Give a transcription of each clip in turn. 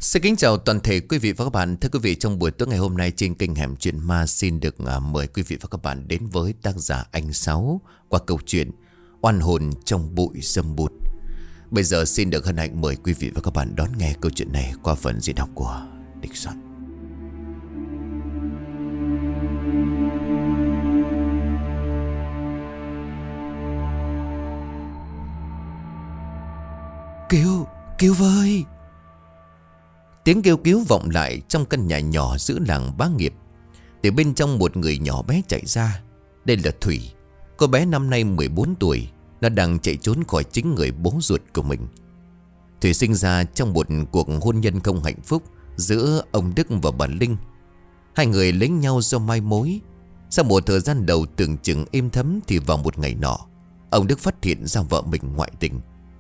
Xin kính chào toàn thể quý vị và các bạn. Thưa quý vị, trong buổi tối ngày hôm nay trên kênh Hẻm Chuyện Ma xin được mời quý vị và các bạn đến với tác giả Anh Sáu qua câu chuyện Oan hồn trong bụi sâm bụt. Bây giờ xin được hân hạnh mời quý vị và các bạn đón nghe câu chuyện này qua phần diễn đọc của Địch Soạn. Cứu với! Tiếng kêu cứu vọng lại trong căn nhà nhỏ giữa làng Bá Nghiệp. Từ bên trong một người nhỏ bé chạy ra. Đây là Thủy. Cô bé năm nay 14 tuổi. Nó đang chạy trốn khỏi chính người bố ruột của mình. Thủy sinh ra trong một cuộc hôn nhân không hạnh phúc giữa ông Đức và bà Linh. Hai người lấy nhau do mai mối. Sau một thời gian đầu tưởng chừng êm thấm thì vào một ngày nọ, ông Đức phát hiện ra vợ mình ngoại tình.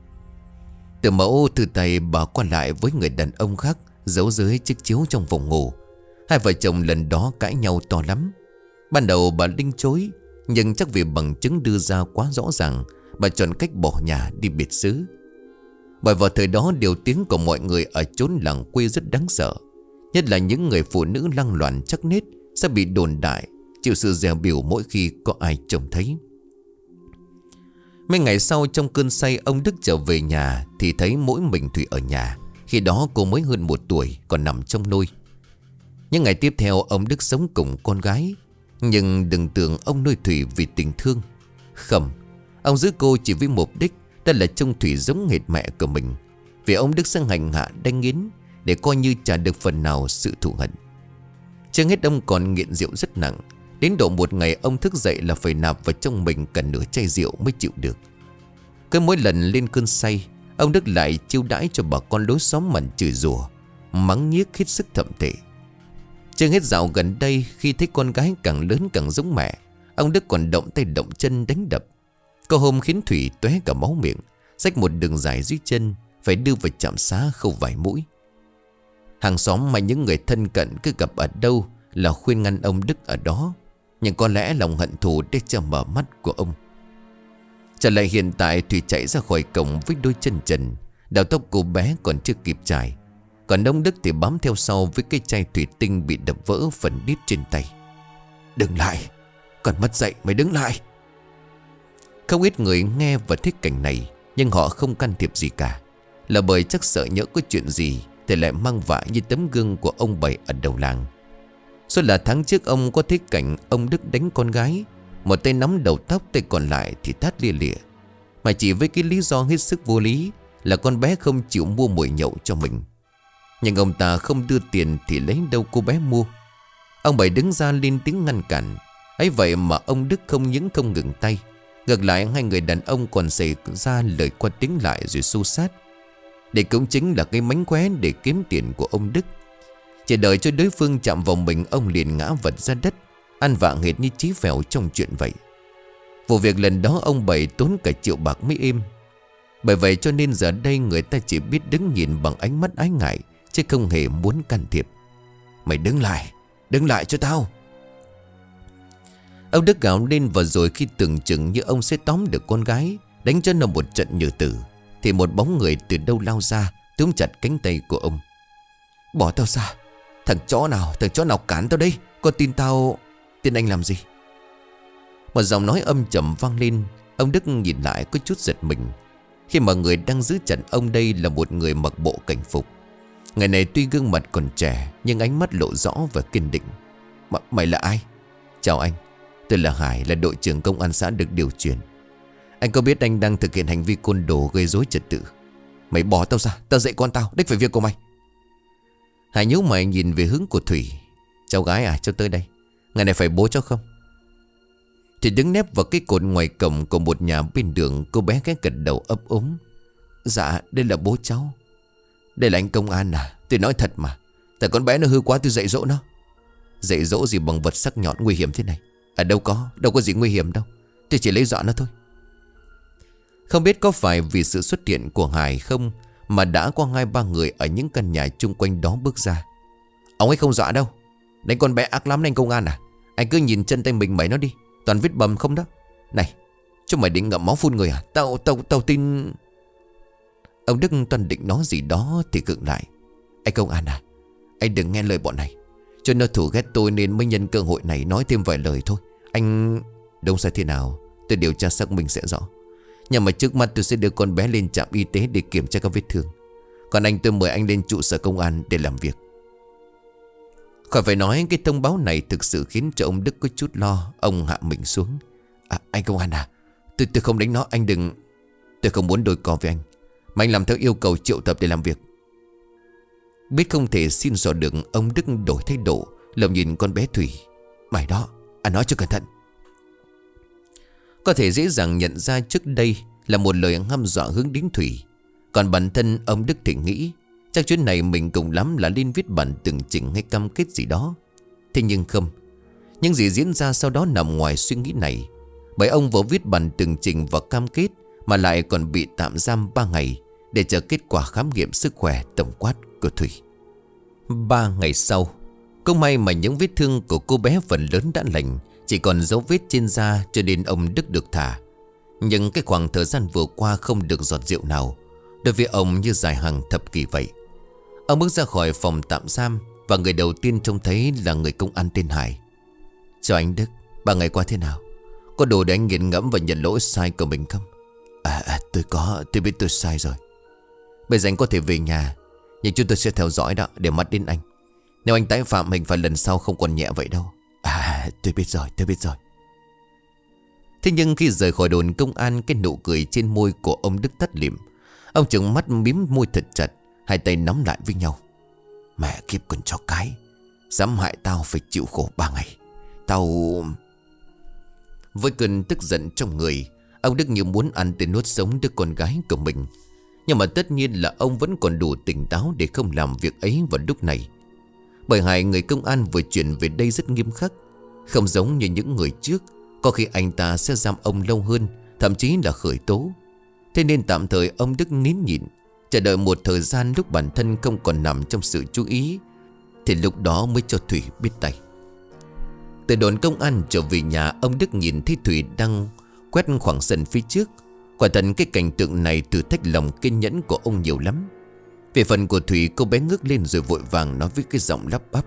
Từ mẫu thư tay bà qua lại với người đàn ông khác giấu dưới chiếc chiếu trong phòng ngủ. Hai vợ chồng lần đó cãi nhau to lắm. Ban đầu bà Linh chối, nhưng chắc vì bằng chứng đưa ra quá rõ ràng, bà chọn cách bỏ nhà đi biệt xứ. Bởi vào thời đó điều tiếng của mọi người ở chốn làng quê rất đáng sợ. Nhất là những người phụ nữ lăng loàn chắc nết sẽ bị đồn đại, chịu sự dè bỉu mỗi khi có ai trông thấy. Mấy ngày sau trong cơn say, ông Đức trở về nhà thì thấy mỗi mình Thủy ở nhà. Khi đó cô mới hơn 1 tuổi, còn nằm trong nôi. Những ngày tiếp theo ông Đức sống cùng con gái. Nhưng đừng tưởng ông nuôi Thủy vì tình thương. Không, ông giữ cô chỉ với mục đích đó là trông Thủy giống hệt mẹ của mình. Vì ông Đức sẽ hành hạ đánh nghiến để coi như trả được phần nào sự thù hận. Chưa hết ông còn nghiện rượu rất nặng. Đến độ một ngày ông thức dậy là phải nạp vào trong mình cả nửa chai rượu mới chịu được. Cứ mỗi lần lên cơn say, ông Đức lại chiêu đãi cho bà con lối xóm mần chửi rủa, mắng nhiếc hết sức thậm tệ. Chưa hết dạo gần đây, khi thấy con gái càng lớn càng giống mẹ, ông Đức còn động tay động chân đánh đập. Có hôm khiến Thủy tóe cả máu miệng, xách một đường dài dưới chân, phải đưa vào trạm xá khâu vài mũi. Hàng xóm mà những người thân cận cứ gặp ở đâu là khuyên ngăn ông Đức ở đó. Nhưng có lẽ lòng hận thù để cho mở mắt của ông. Trở lại hiện tại, Thủy chạy ra khỏi cổng với đôi chân trần. Đầu tóc cô bé còn chưa kịp chải. Còn ông Đức thì bám theo sau với cái chai thủy tinh bị đập vỡ phần đít trên tay. Đừng lại, còn mất dậy mày đứng lại. Không ít người nghe và thích cảnh này, nhưng họ không can thiệp gì cả. Là bởi chắc sợ nhỡ có chuyện gì thì lại mang vạ như tấm gương của ông Bảy ở đầu làng. Số là tháng trước ông có thấy cảnh ông Đức đánh con gái. Một tay nắm đầu tóc, tay còn lại thì tát lia lịa. Mà chỉ với cái lý do hết sức vô lý là con bé không chịu mua mồi nhậu cho mình. Nhưng ông ta không đưa tiền thì lấy đâu cô bé mua. Ông Bảy đứng ra lên tiếng ngăn cản. Ấy vậy mà ông Đức không những không ngừng tay, ngược lại hai người đàn ông còn xảy ra lời qua tiếng lại rồi xô xát. Đây cũng chính là cái mánh khóe để kiếm tiền của ông Đức. Chỉ đợi cho đối phương chạm vào mình, ông liền ngã vật ra đất, ăn vạ hệt như Chí Phèo trong chuyện vậy. Vụ việc lần đó ông Bảy tốn cả 1 triệu bạc mới êm. Bởi vậy cho nên giờ đây người ta chỉ biết đứng nhìn bằng ánh mắt ái ngại, chứ không hề muốn can thiệp. Mày đứng lại cho tao. Ông Đức gào lên, và rồi khi tưởng chừng như ông sẽ tóm được con gái, đánh cho nó một trận như tử, thì một bóng người từ đâu lao ra, túm chặt cánh tay của ông. Bỏ tao ra. Thằng chó nào cản tao đây. Có tin tao. Tin anh làm gì? Một giọng nói âm trầm vang lên. Ông Đức nhìn lại có chút giật mình, khi mà người đang giữ chặt ông đây là một người mặc bộ cảnh phục. Người này tuy gương mặt còn trẻ, nhưng ánh mắt lộ rõ và kiên định. Mày là ai? Chào anh, tôi là Hải, là đội trưởng công an xã được điều chuyển. Anh có biết anh đang thực hiện hành vi côn đồ gây rối trật tự? Mày bỏ tao ra, tao dạy con tao, đích phải việc của mày. Hải nhíu mày nhìn về hướng của Thủy. Cháu gái à, cháu tới đây. Ngày này phải bố cháu không? Thì đứng nép vào cái cột ngoài cổng của một nhà bên đường. Cô bé cái gật đầu ấp úng. Dạ đây là bố cháu. Đây là anh công an à? Tôi nói thật mà. Tại con bé nó hư quá tôi dạy dỗ nó. Dạy dỗ gì bằng vật sắc nhọn nguy hiểm thế này? À đâu có gì nguy hiểm đâu. Tôi chỉ lấy dọa nó thôi. Không biết có phải vì sự xuất hiện của Hải không mà đã có 2-3 người ở những căn nhà chung quanh đó bước ra. Ông ấy không dọa đâu. Đánh con bé ác lắm anh công an à? Anh cứ nhìn chân tay mình mày nó đi, toàn vết bầm không đó. Này, chúng mày định ngậm máu phun người à? Tao tin. Ông Đức toàn định nói gì đó thì cự lại. Anh công an à, anh đừng nghe lời bọn này. Cho nó thù ghét tôi nên mới nhân cơ hội này nói thêm vài lời thôi. Anh... Đúng sai thế nào tôi điều tra xác minh sẽ rõ. Nhưng mà trước mắt tôi sẽ đưa con bé lên trạm y tế để kiểm tra các vết thương. Còn anh tôi mời anh lên trụ sở công an để làm việc. Khỏi phải nói, cái thông báo này thực sự khiến cho ông Đức có chút lo. Ông hạ mình xuống. Anh công an à, tôi không đánh nó, anh đừng... Tôi không muốn đôi co với anh, mà anh làm theo yêu cầu triệu tập để làm việc. Biết không thể xin dò được, ông Đức đổi thái độ, lầm nhìn con bé Thủy. Mày đó, anh nói cho cẩn thận. Có thể dễ dàng nhận ra trước đây là một lời hăm dọa hướng đến Thủy. Còn bản thân ông Đức thì nghĩ chắc chuyến này mình cùng lắm là lên viết bản tường trình hay cam kết gì đó. Thế nhưng không. Những gì diễn ra sau đó nằm ngoài suy nghĩ này. Bởi ông vừa viết bản tường trình và cam kết mà lại còn bị tạm giam 3 ngày để chờ kết quả khám nghiệm sức khỏe tổng quát của Thủy. 3 ngày sau, cũng may mà những vết thương của cô bé phần lớn đã lành, chỉ còn dấu vết trên da, cho nên ông Đức được thả. Nhưng cái khoảng thời gian vừa qua không được giọt rượu nào đối với ông như dài hàng thập kỷ vậy. Ông bước ra khỏi phòng tạm giam, và người đầu tiên trông thấy là người công an tên Hải. Chào anh Đức, 3 ngày qua thế nào? Có đủ để anh nghiền ngẫm và nhận lỗi sai của mình không? Tôi biết tôi sai rồi. Bây giờ anh có thể về nhà, nhưng chúng tôi sẽ theo dõi đó để mắt đến anh. Nếu anh tái phạm hình phạt lần sau không còn nhẹ vậy đâu. Tôi biết rồi. Thế nhưng khi rời khỏi đồn công an, cái nụ cười trên môi của ông Đức tắt lịm. Ông trừng mắt mím môi thật chặt, hai tay nắm lại với nhau. Mẹ kiếp con chó cái, dám hại tao phải chịu khổ 3 ngày. Tao... Với cơn tức giận trong người, ông Đức như muốn ăn tới nuốt sống đứa con gái của mình. Nhưng mà tất nhiên là ông vẫn còn đủ tỉnh táo để không làm việc ấy vào lúc này. Bởi hai người công an vừa chuyển về đây rất nghiêm khắc, không giống như những người trước. Có khi anh ta sẽ giam ông lâu hơn, thậm chí là khởi tố. Thế nên tạm thời ông Đức nín nhịn, chờ đợi một thời gian lúc bản thân không còn nằm trong sự chú ý, thì lúc đó mới cho Thủy biết tay. Từ đồn công an trở về nhà, ông Đức nhìn thấy Thủy đang quét khoảng sân phía trước. Quả thật cái cảnh tượng này thử thách lòng kiên nhẫn của ông nhiều lắm. Về phần của Thủy, cô bé ngước lên rồi vội vàng nói với cái giọng lắp bắp.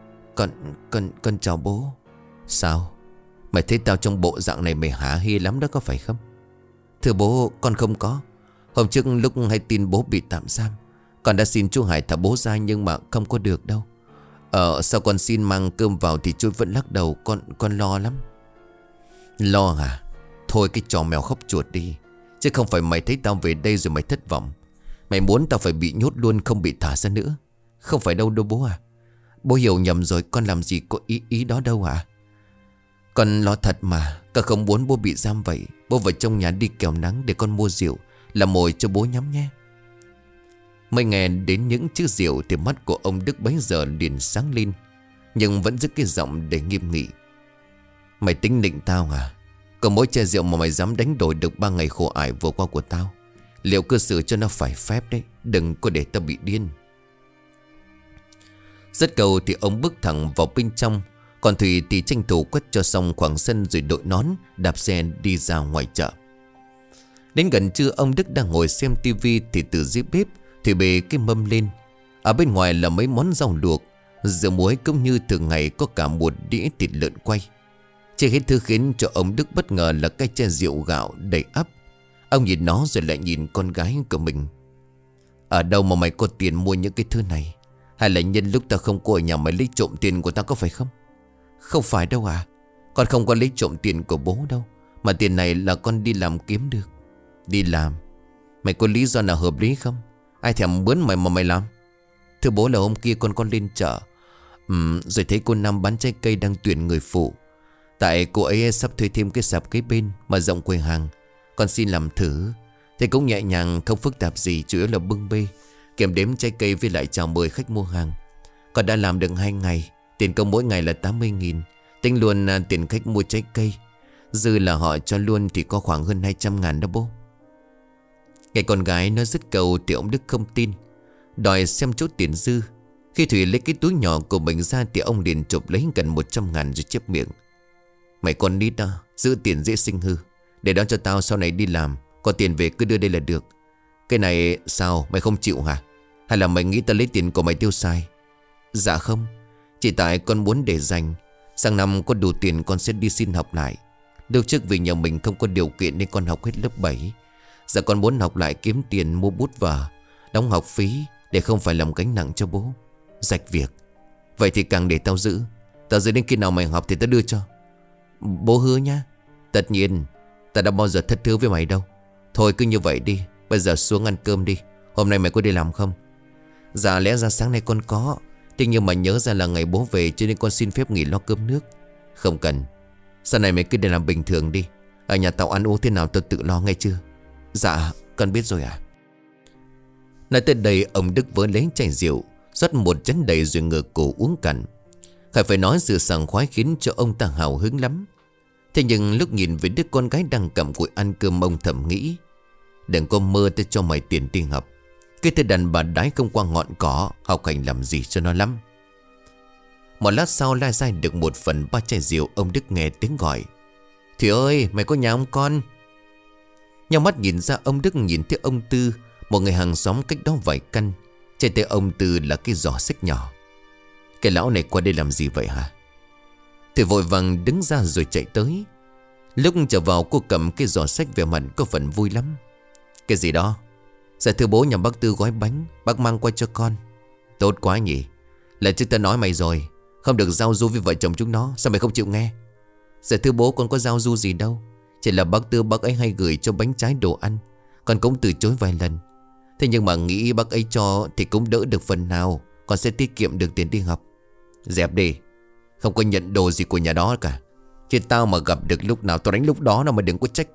Con chào bố. Sao? Mày thấy tao trong bộ dạng này mày hả hê lắm đó có phải không? Thưa bố, con không có. Hôm trước lúc hay tin bố bị tạm giam, con đã xin chú Hải thả bố ra nhưng mà không có được đâu. Sao con xin mang cơm vào thì chú vẫn lắc đầu. Con lo lắm. Lo hả? Thôi cái trò mèo khóc chuột đi. Chứ không phải mày thấy tao về đây rồi mày thất vọng. Mày muốn tao phải bị nhốt luôn, không bị thả ra nữa. Không phải đâu bố à. Bố hiểu nhầm rồi, con làm gì có ý đó đâu à. Con lo thật mà. Con không muốn bố bị giam vậy. Bố vào trong nhà đi kẻo nắng để con mua rượu làm mồi cho bố nhắm nhé. Mới nghe đến những chữ rượu thì mắt của ông Đức bấy giờ liền sáng lên, nhưng vẫn giữ cái giọng để nghiêm nghị. Mày tính định tao à? Có mỗi chai rượu mà mày dám đánh đổi được 3 ngày khổ ải vừa qua của tao. Liệu cơ xử cho nó phải phép đấy. Đừng có để tao bị điên. Dứt câu thì ông bước thẳng vào bên trong. Còn Thủy thì tranh thủ quét cho xong khoảng sân rồi đội nón, đạp xe đi ra ngoài chợ. Đến gần trưa, ông Đức đang ngồi xem tivi thì từ dưới bếp Thủy bê cái mâm lên. Ở bên ngoài là mấy món rau luộc, rượu muối, cũng như thường ngày có cả một đĩa thịt lợn quay. Chỉ hết thứ khiến cho ông Đức bất ngờ là cái chai rượu gạo đầy ắp. Ông nhìn nó rồi lại nhìn con gái của mình. Ở đâu mà mày có tiền mua những cái thứ này? Hay là nhân lúc tao không có ở nhà mày lấy trộm tiền của tao có phải không? Không phải đâu à. Con không có lấy trộm tiền của bố đâu. Mà tiền này là con đi làm kiếm được. Đi làm? Mày có lý do nào hợp lý không? Ai thèm mướn mày mà mày làm? Thưa bố, là hôm kia con lên chợ, rồi thấy cô Năm bán trái cây đang tuyển người phụ. Tại cô ấy sắp thuê thêm cái sạp kế bên mà rộng quầy hàng. Con xin làm thử. Thì cũng nhẹ nhàng, không phức tạp gì, chủ yếu là bưng bê, kiểm đếm trái cây với lại chào mời khách mua hàng. Con đã làm được 2 ngày. Tiền công mỗi ngày là 80.000. Tính luôn tiền khách mua trái cây. Dư là họ cho luôn thì có khoảng hơn 200.000 đó bố. Nghe con gái nói dứt câu thì ông Đức không tin, đòi xem chỗ tiền dư. Khi Thủy lấy cái túi nhỏ của mình ra thì ông liền chụp lấy gần 100.000 rồi chép miệng. Mày con nít đó, giữ tiền dễ sinh hư. Để đó cho tao, sau này đi làm có tiền về cứ đưa đây là được. Cái này sao mày không chịu hả? Hay là mày nghĩ tao lấy tiền của mày tiêu xài? Dạ không, chỉ tại con muốn để dành. Sang năm có đủ tiền con sẽ đi xin học lại. Lúc trước vì nhà mình không có điều kiện nên con học hết lớp 7. Giờ con muốn học lại kiếm tiền mua bút vở, đóng học phí để không phải làm gánh nặng cho bố. Rạch việc. Vậy thì càng để tao giữ. Tao giữ đến khi nào mày học thì tao đưa cho. Bố hứa nhá. Tất nhiên, tao đã bao giờ thất hứa với mày đâu. Thôi cứ như vậy đi. Bây giờ xuống ăn cơm đi. Hôm nay mày có đi làm không? Dạ lẽ ra sáng nay con có. Thế nhưng mà nhớ ra là ngày bố về cho nên con xin phép nghỉ lo cơm nước. Không cần. Sau này mày cứ đi làm bình thường đi. Ở nhà tao ăn uống thế nào tao tự lo nghe chưa? Dạ con biết rồi à. Nói tới đây ông Đức vớ lấy chai rượu, rót một chén đầy rồi ngửa cổ uống cạn. Khải phải nói sự sảng khoái khiến cho ông ta hào hứng lắm. Thế nhưng lúc nhìn về đứa con gái đang cầm cụi ăn cơm, ông thầm nghĩ: đừng có mơ tới cho mày tiền đi học. Cái tên đàn bà đái không qua ngọn cỏ, học hành làm gì cho nó lắm. Một lát sau lai dai được 1/3 chai rượu, ông Đức nghe tiếng gọi: Thủy ơi, mày có nhà không con? Nhau mắt nhìn ra, ông Đức nhìn thấy ông Tư, một người hàng xóm cách đó vài căn. Trên tay ông Tư là cái giỏ xách nhỏ. Cái lão này qua đây làm gì vậy hả? Thủy vội vàng đứng ra rồi chạy tới. Lúc trở vào cô cầm cái giỏ xách, vẻ mặt có phần vui lắm. Cái gì đó? Dạ thưa bố, nhà bác Tư gói bánh, bác mang qua cho con. Tốt quá nhỉ. Lần trước ta nói mày rồi, không được giao du với vợ chồng chúng nó. Sao mày không chịu nghe? Dạ thưa bố, con có giao du gì đâu. Chỉ là bác Tư bác ấy hay gửi cho bánh trái đồ ăn, con cũng từ chối vài lần. Thế nhưng mà nghĩ bác ấy cho thì cũng đỡ được phần nào. Con sẽ tiết kiệm được tiền đi học. Dẹp đi. Không có nhận đồ gì của nhà đó cả. Chứ tao mà gặp được lúc nào tao đánh lúc đó, nào mà đừng có trách.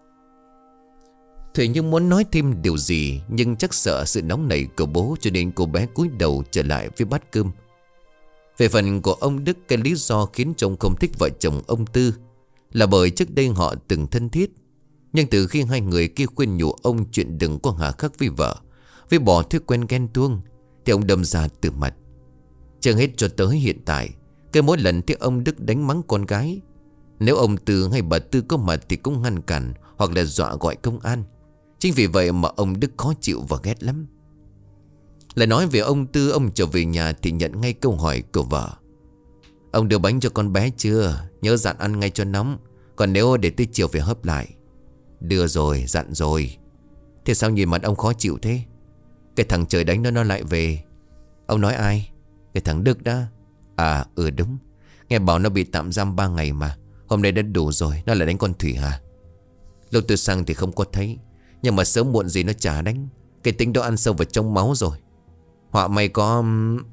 Thủy như muốn nói thêm điều gì, nhưng chắc sợ sự nóng nảy của bố, cho nên cô bé cúi đầu trở lại với bát cơm. Về phần của ông Đức, cái lý do khiến chồng không thích vợ chồng ông Tư là bởi trước đây họ từng thân thiết. Nhưng từ khi hai người kia khuyên nhủ ông chuyện đừng có hà khắc với vợ, với bỏ thói quen ghen tuông, thì ông đâm ra từ mặt. Chưa hết cho tới hiện tại, cái mỗi lần thấy ông Đức đánh mắng con gái, nếu ông Tư hay bà Tư có mặt thì cũng ngăn cản hoặc là dọa gọi công an. Chính vì vậy mà ông Đức khó chịu và ghét lắm. Lại nói về ông Tư, ông trở về nhà thì nhận ngay câu hỏi của vợ: ông đưa bánh cho con bé chưa? Nhớ dặn ăn ngay cho nóng, còn nếu để tới chiều phải hấp lại. Đưa rồi, dặn rồi. Thế sao nhìn mặt ông khó chịu thế? Cái thằng trời đánh nó lại về. Ông nói ai? Cái thằng Đức đó. À đúng. Nghe bảo nó bị tạm giam 3 ngày mà. Hôm nay đã đủ rồi, nó lại đánh con Thủy hả? Lúc tôi sang thì không có thấy, nhưng mà sớm muộn gì nó chả đánh. Cái tính đó ăn sâu vào trong máu rồi. Họa may có...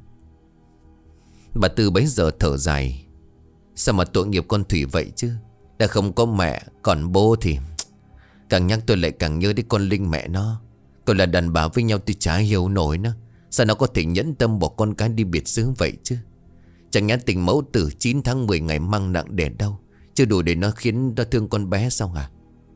Bà Tư bấy giờ thở dài: sao mà tội nghiệp con Thủy vậy chứ? Đã không có mẹ, còn bố thì... Càng nhắc tôi lại càng nhớ đến con Linh mẹ nó. Còn là đàn bà với nhau tôi chả hiểu nổi nó. Sao nó có thể nhẫn tâm bỏ con cái đi biệt xứ vậy chứ? Chẳng nhẽ tình mẫu tử 9 tháng 10 ngày mang nặng đẻ đau chưa đủ để nó khiến nó thương con bé sao hả?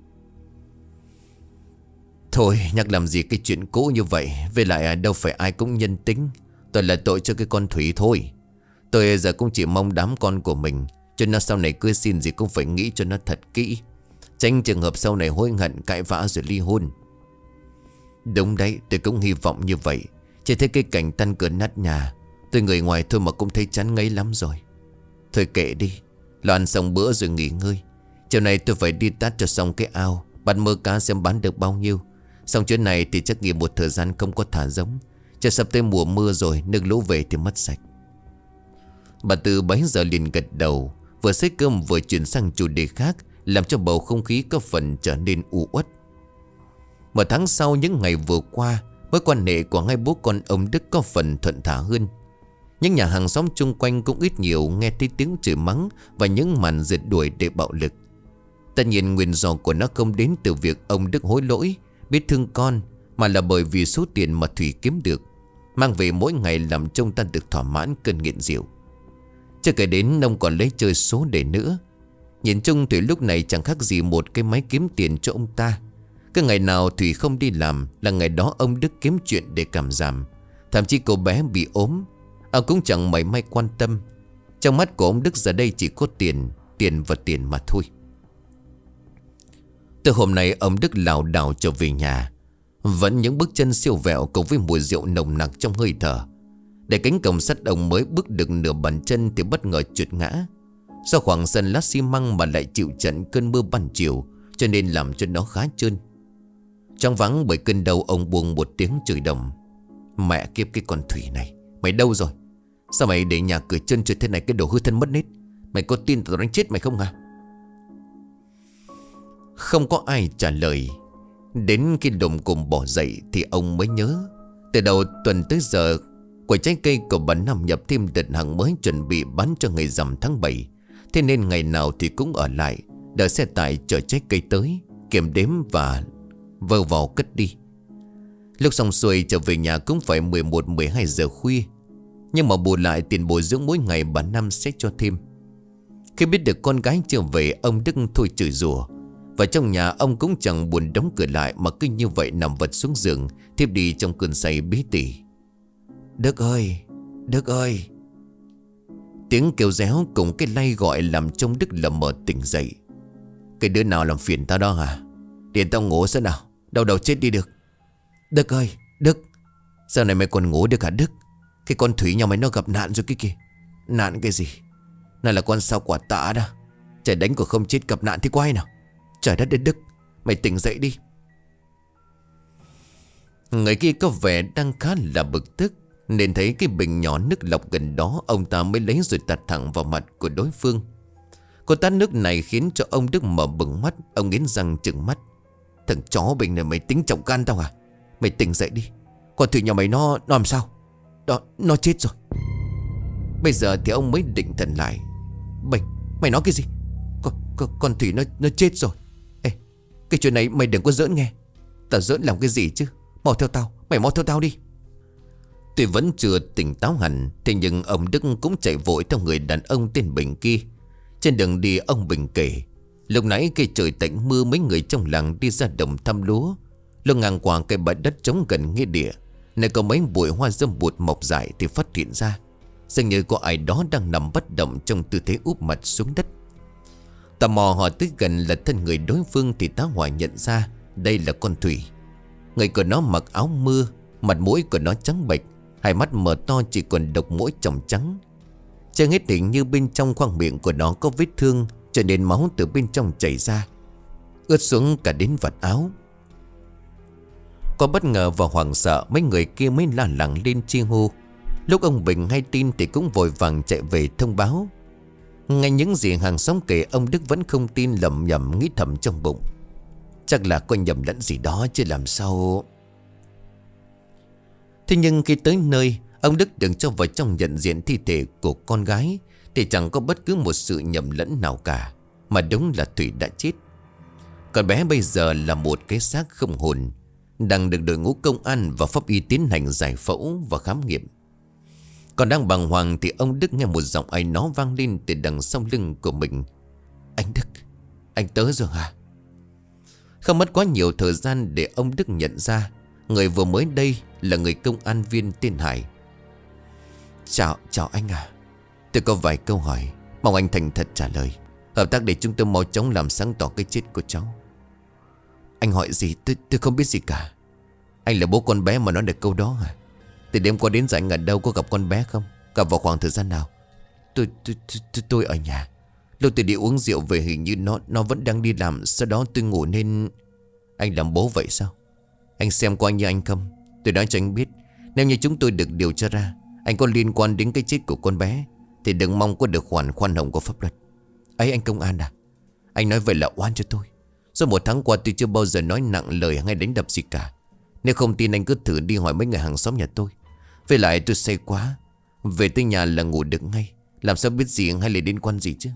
Thôi nhắc làm gì cái chuyện cũ như vậy. Với lại đâu phải ai cũng nhân tính. Tôi là tội cho cái con Thủy thôi. Tôi giờ cũng chỉ mong đám con của mình, cho nó sau này cưới xin gì cũng phải nghĩ cho nó thật kỹ, tránh trường hợp sau này hối hận cãi vã rồi ly hôn. Đúng đấy, tôi cũng hy vọng như vậy. Chỉ thấy cái cảnh tan cửa nát nhà, tôi người ngoài thôi mà cũng thấy chán ngấy lắm rồi. Thôi kệ đi, lo ăn xong bữa rồi nghỉ ngơi. Chiều nay tôi phải đi tát cho xong cái ao, bắt mưa cá xem bán được bao nhiêu. Xong chuyến này thì chắc nghỉ một thời gian không có thả giống. Chờ sắp tới mùa mưa rồi, nước lũ về thì mất sạch. Bà Tư bấy giờ liền gật đầu, vừa xếp cơm vừa chuyển sang chủ đề khác, làm cho bầu không khí có phần trở nên u uất. Một tháng sau, những ngày vừa qua, mối quan hệ của hai bố con ông Đức có phần thuận thả hơn. Những nhà hàng xóm chung quanh cũng ít nhiều nghe thấy tiếng chửi mắng và những màn rượt đuổi để bạo lực. Tất nhiên nguyên do của nó không đến từ việc ông Đức hối lỗi, biết thương con, mà là bởi vì số tiền mà Thủy kiếm được, mang về mỗi ngày làm trông ta được thỏa mãn cơn nghiện rượu. Chưa kể đến ông còn lấy chơi số đề nữa. Nhìn chung Thủy lúc này chẳng khác gì một cái máy kiếm tiền cho ông ta. Cái ngày nào Thủy không đi làm là ngày đó ông Đức kiếm chuyện để cảm giảm. Thậm chí cô bé bị ốm, ông cũng chẳng mảy may quan tâm. Trong mắt của ông Đức giờ đây chỉ có tiền, tiền và tiền mà thôi. Từ hôm nay ông Đức lảo đảo trở về nhà. Vẫn những bước chân siêu vẹo cùng với mùi rượu nồng nặc trong hơi thở. Để cánh cổng sắt ông mới bước được nửa bàn chân thì bất ngờ trượt ngã. Do khoảng sân lát xi măng mà lại chịu trận cơn mưa ban chiều, cho nên làm cho nó khá trơn. Trong vắng bởi cơn đau, ông buông một tiếng chửi đồng. Mẹ kiếp cái con Thủy này, mày đâu rồi? Sao mày để nhà cửa trơn trượt thế này, cái đồ hư thân mất nết. Mày có tin tao đánh chết mày không hả? Không có ai trả lời. Đến khi Đồng cùng bỏ dậy thì ông mới nhớ, từ đầu tuần tới giờ, quả trái cây của bà Năm nhập thêm đợt hàng mới chuẩn bị bán cho ngày rằm tháng 7. Thế nên ngày nào thì cũng ở lại, đợi xe tải chở trái cây tới, kiểm đếm và vơ vào cất đi. Lúc xong xuôi trở về nhà cũng phải 11-12 giờ khuya. Nhưng mà bù lại tiền bồi dưỡng mỗi ngày bà Năm sẽ cho thêm. Khi biết được con gái chưa về, ông Đức thôi chửi rủa. Và trong nhà ông cũng chẳng buồn đóng cửa lại, mà cứ như vậy nằm vật xuống giường, thiếp đi trong cơn say bí tỉ. Đức ơi, Đức ơi. Tiếng kêu réo cùng cái lay gọi làm trông Đức lờ mờ tỉnh dậy. Cái đứa nào làm phiền tao đó hả? Điện tao ngủ xem nào, đau đầu chết đi được. Đức ơi, Đức. Giờ này mày còn ngủ được hả Đức? Cái con Thủy nhà mày nó gặp nạn rồi cái kìa. Nạn cái gì? Này là con sao quả tạ đó. Trời đánh của không chết gặp nạn thì quay nào. Trời đất ơi Đức, mày tỉnh dậy đi. Người kia có vẻ đang khá là bực tức, nên thấy cái bình nhỏ nước lọc gần đó, ông ta mới lấy rồi tạt thẳng vào mặt của đối phương. Cô tát nước này khiến cho ông Đức mở bừng mắt. Ông nghiến răng trừng mắt. Thằng chó bình này mày tính trọng can tao à? Mày tỉnh dậy đi. Con Thủy nhà mày nó làm sao? Đó, nó chết rồi. Bây giờ thì ông mới định thần lại. Bình, mày nói cái gì? Con Thủy nó chết rồi. Ê, cái chuyện này mày đừng có giỡn nghe. Tao giỡn làm cái gì chứ? Mau theo tao, mày mau theo tao đi. Tuy vẫn chưa tỉnh táo hẳn, thế nhưng ông Đức cũng chạy vội theo người đàn ông tên Bình kia. Trên đường đi ông Bình kể, lúc nãy khi trời tạnh mưa, mấy người trong làng đi ra đồng thăm lúa. Lúc ngang qua cây bãi đất trống gần nghĩa địa, nơi có mấy bụi hoa dâm bụt mọc dại, thì phát hiện ra dường như có ai đó đang nằm bất động trong tư thế úp mặt xuống đất. Tò mò họ tới gần là thân người đối phương thì tá hỏa nhận ra đây là con Thủy. Người của nó mặc áo mưa, mặt mũi của nó trắng bệch, hai mắt mở to chỉ còn độc mỗi tròng trắng. Chưa hết hình như bên trong khoang miệng của nó có vết thương, cho nên máu từ bên trong chảy ra, ướt xuống cả đến vạt áo. Có bất ngờ và hoảng sợ, mấy người kia mới la làng lên chi hô. Lúc ông Bình hay tin thì cũng vội vàng chạy về thông báo. Nghe những gì hàng xóm kể, ông Đức vẫn không tin, lẩm nhẩm nghĩ thầm trong bụng. Chắc là có nhầm lẫn gì đó chứ làm sao. Thế nhưng khi tới nơi, ông Đức được cho vào trong nhận diện thi thể của con gái thì chẳng có bất cứ một sự nhầm lẫn nào cả, mà đúng là Thủy đã chết. Con bé bây giờ là một cái xác không hồn, đang được đội ngũ công an và pháp y tiến hành giải phẫu và khám nghiệm. Còn đang bàng hoàng thì ông Đức nghe một giọng ai nó vang lên từ đằng sau lưng của mình. Anh Đức, anh tới rồi hả? Không mất quá nhiều thời gian để ông Đức nhận ra người vừa mới đây là người công an viên tên Hải. Chào anh à. Tôi có vài câu hỏi, mong anh thành thật trả lời, hợp tác để chúng tôi mau chóng làm sáng tỏ cái chết của cháu. Anh hỏi gì? Tôi không biết gì cả. Anh là bố con bé mà nói được câu đó à? Từ đêm qua đến giờ anh ở đâu, có gặp con bé không? Gặp vào khoảng thời gian nào? Tôi ở nhà. Lúc tôi đi uống rượu về hình như nó vẫn đang đi làm. Sau đó tôi ngủ nên... Anh làm bố vậy sao? Anh xem có anh như anh không? Tôi nói cho anh biết, nếu như chúng tôi được điều tra ra anh có liên quan đến cái chết của con bé thì đừng mong có được khoan hồng của pháp luật. Ấy anh công an à, anh nói vậy là oan cho tôi. Suốt 1 tháng qua tôi chưa bao giờ nói nặng lời hay đánh đập gì cả. Nếu không tin anh cứ thử đi hỏi mấy người hàng xóm nhà tôi. Với lại tôi say quá, về tới nhà là ngủ được ngay, làm sao biết gì hay là liên quan gì chứ.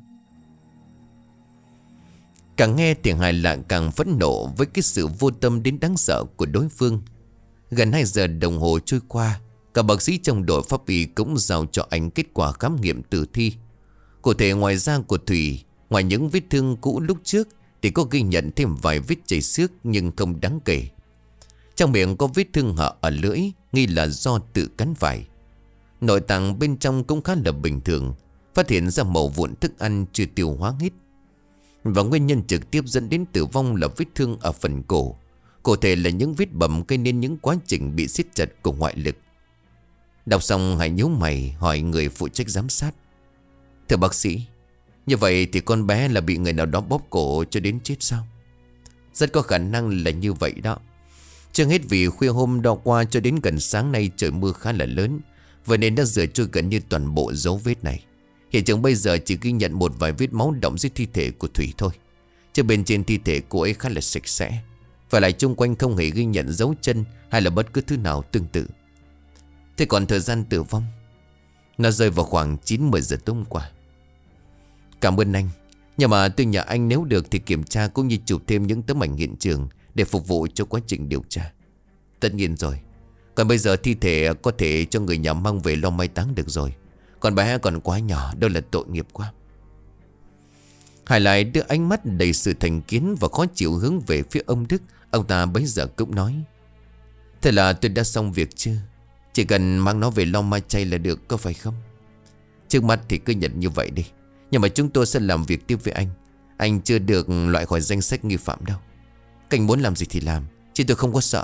Càng nghe thì Hải lại càng phẫn nộ với cái sự vô tâm đến đáng sợ của đối phương. Gần 2 giờ đồng hồ trôi qua, cả bác sĩ trong đội pháp y cũng giao cho anh kết quả khám nghiệm tử thi. Cụ thể ngoài da của Thủy, ngoài những vết thương cũ lúc trước thì có ghi nhận thêm vài vết chảy xước nhưng không đáng kể. Trong miệng có vết thương hở ở lưỡi, nghi là do tự cắn phải. Nội tạng bên trong cũng khá là bình thường, phát hiện ra mẩu vụn thức ăn chưa tiêu hóa hết. Và nguyên nhân trực tiếp dẫn đến tử vong là vết thương ở phần cổ. Cụ thể là những vết bầm gây nên những quá trình bị siết chặt của ngoại lực. Đọc xong Hải nhíu mày hỏi người phụ trách giám sát. Thưa bác sĩ, như vậy thì con bé là bị người nào đó bóp cổ cho đến chết sao? Rất có khả năng là như vậy đó. Chưa hết vì khuya hôm đó qua cho đến gần sáng nay trời mưa khá là lớn, vậy nên đã rửa trôi gần như toàn bộ dấu vết này. Hiện trường bây giờ chỉ ghi nhận một vài vết máu đọng dưới thi thể của Thủy thôi. Chứ bên trên thi thể cô ấy khá là sạch sẽ, và lại chung quanh không hề ghi nhận dấu chân hay là bất cứ thứ nào tương tự. Thế còn thời gian tử vong, nó rơi vào khoảng 9-10 giờ tối hôm qua. Cảm ơn anh. Nhưng mà tôi nhờ anh nếu được thì kiểm tra cũng như chụp thêm những tấm ảnh hiện trường để phục vụ cho quá trình điều tra. Tất nhiên rồi. Còn bây giờ thi thể có thể cho người nhà mang về lo mai táng được rồi. Còn bé còn quá nhỏ, đâu là tội nghiệp quá. Hải lại đưa ánh mắt đầy sự thành kiến và khó chịu hướng về phía ông Đức. Ông ta bấy giờ cũng nói: thế là tôi đã xong việc chưa? Chỉ cần mang nó về lo mai chay là được, có phải không? Trước mắt thì cứ nhận như vậy đi. Nhưng mà chúng tôi sẽ làm việc tiếp với anh. Anh chưa được loại khỏi danh sách nghi phạm đâu. Cảnh muốn làm gì thì làm, chứ tôi không có sợ.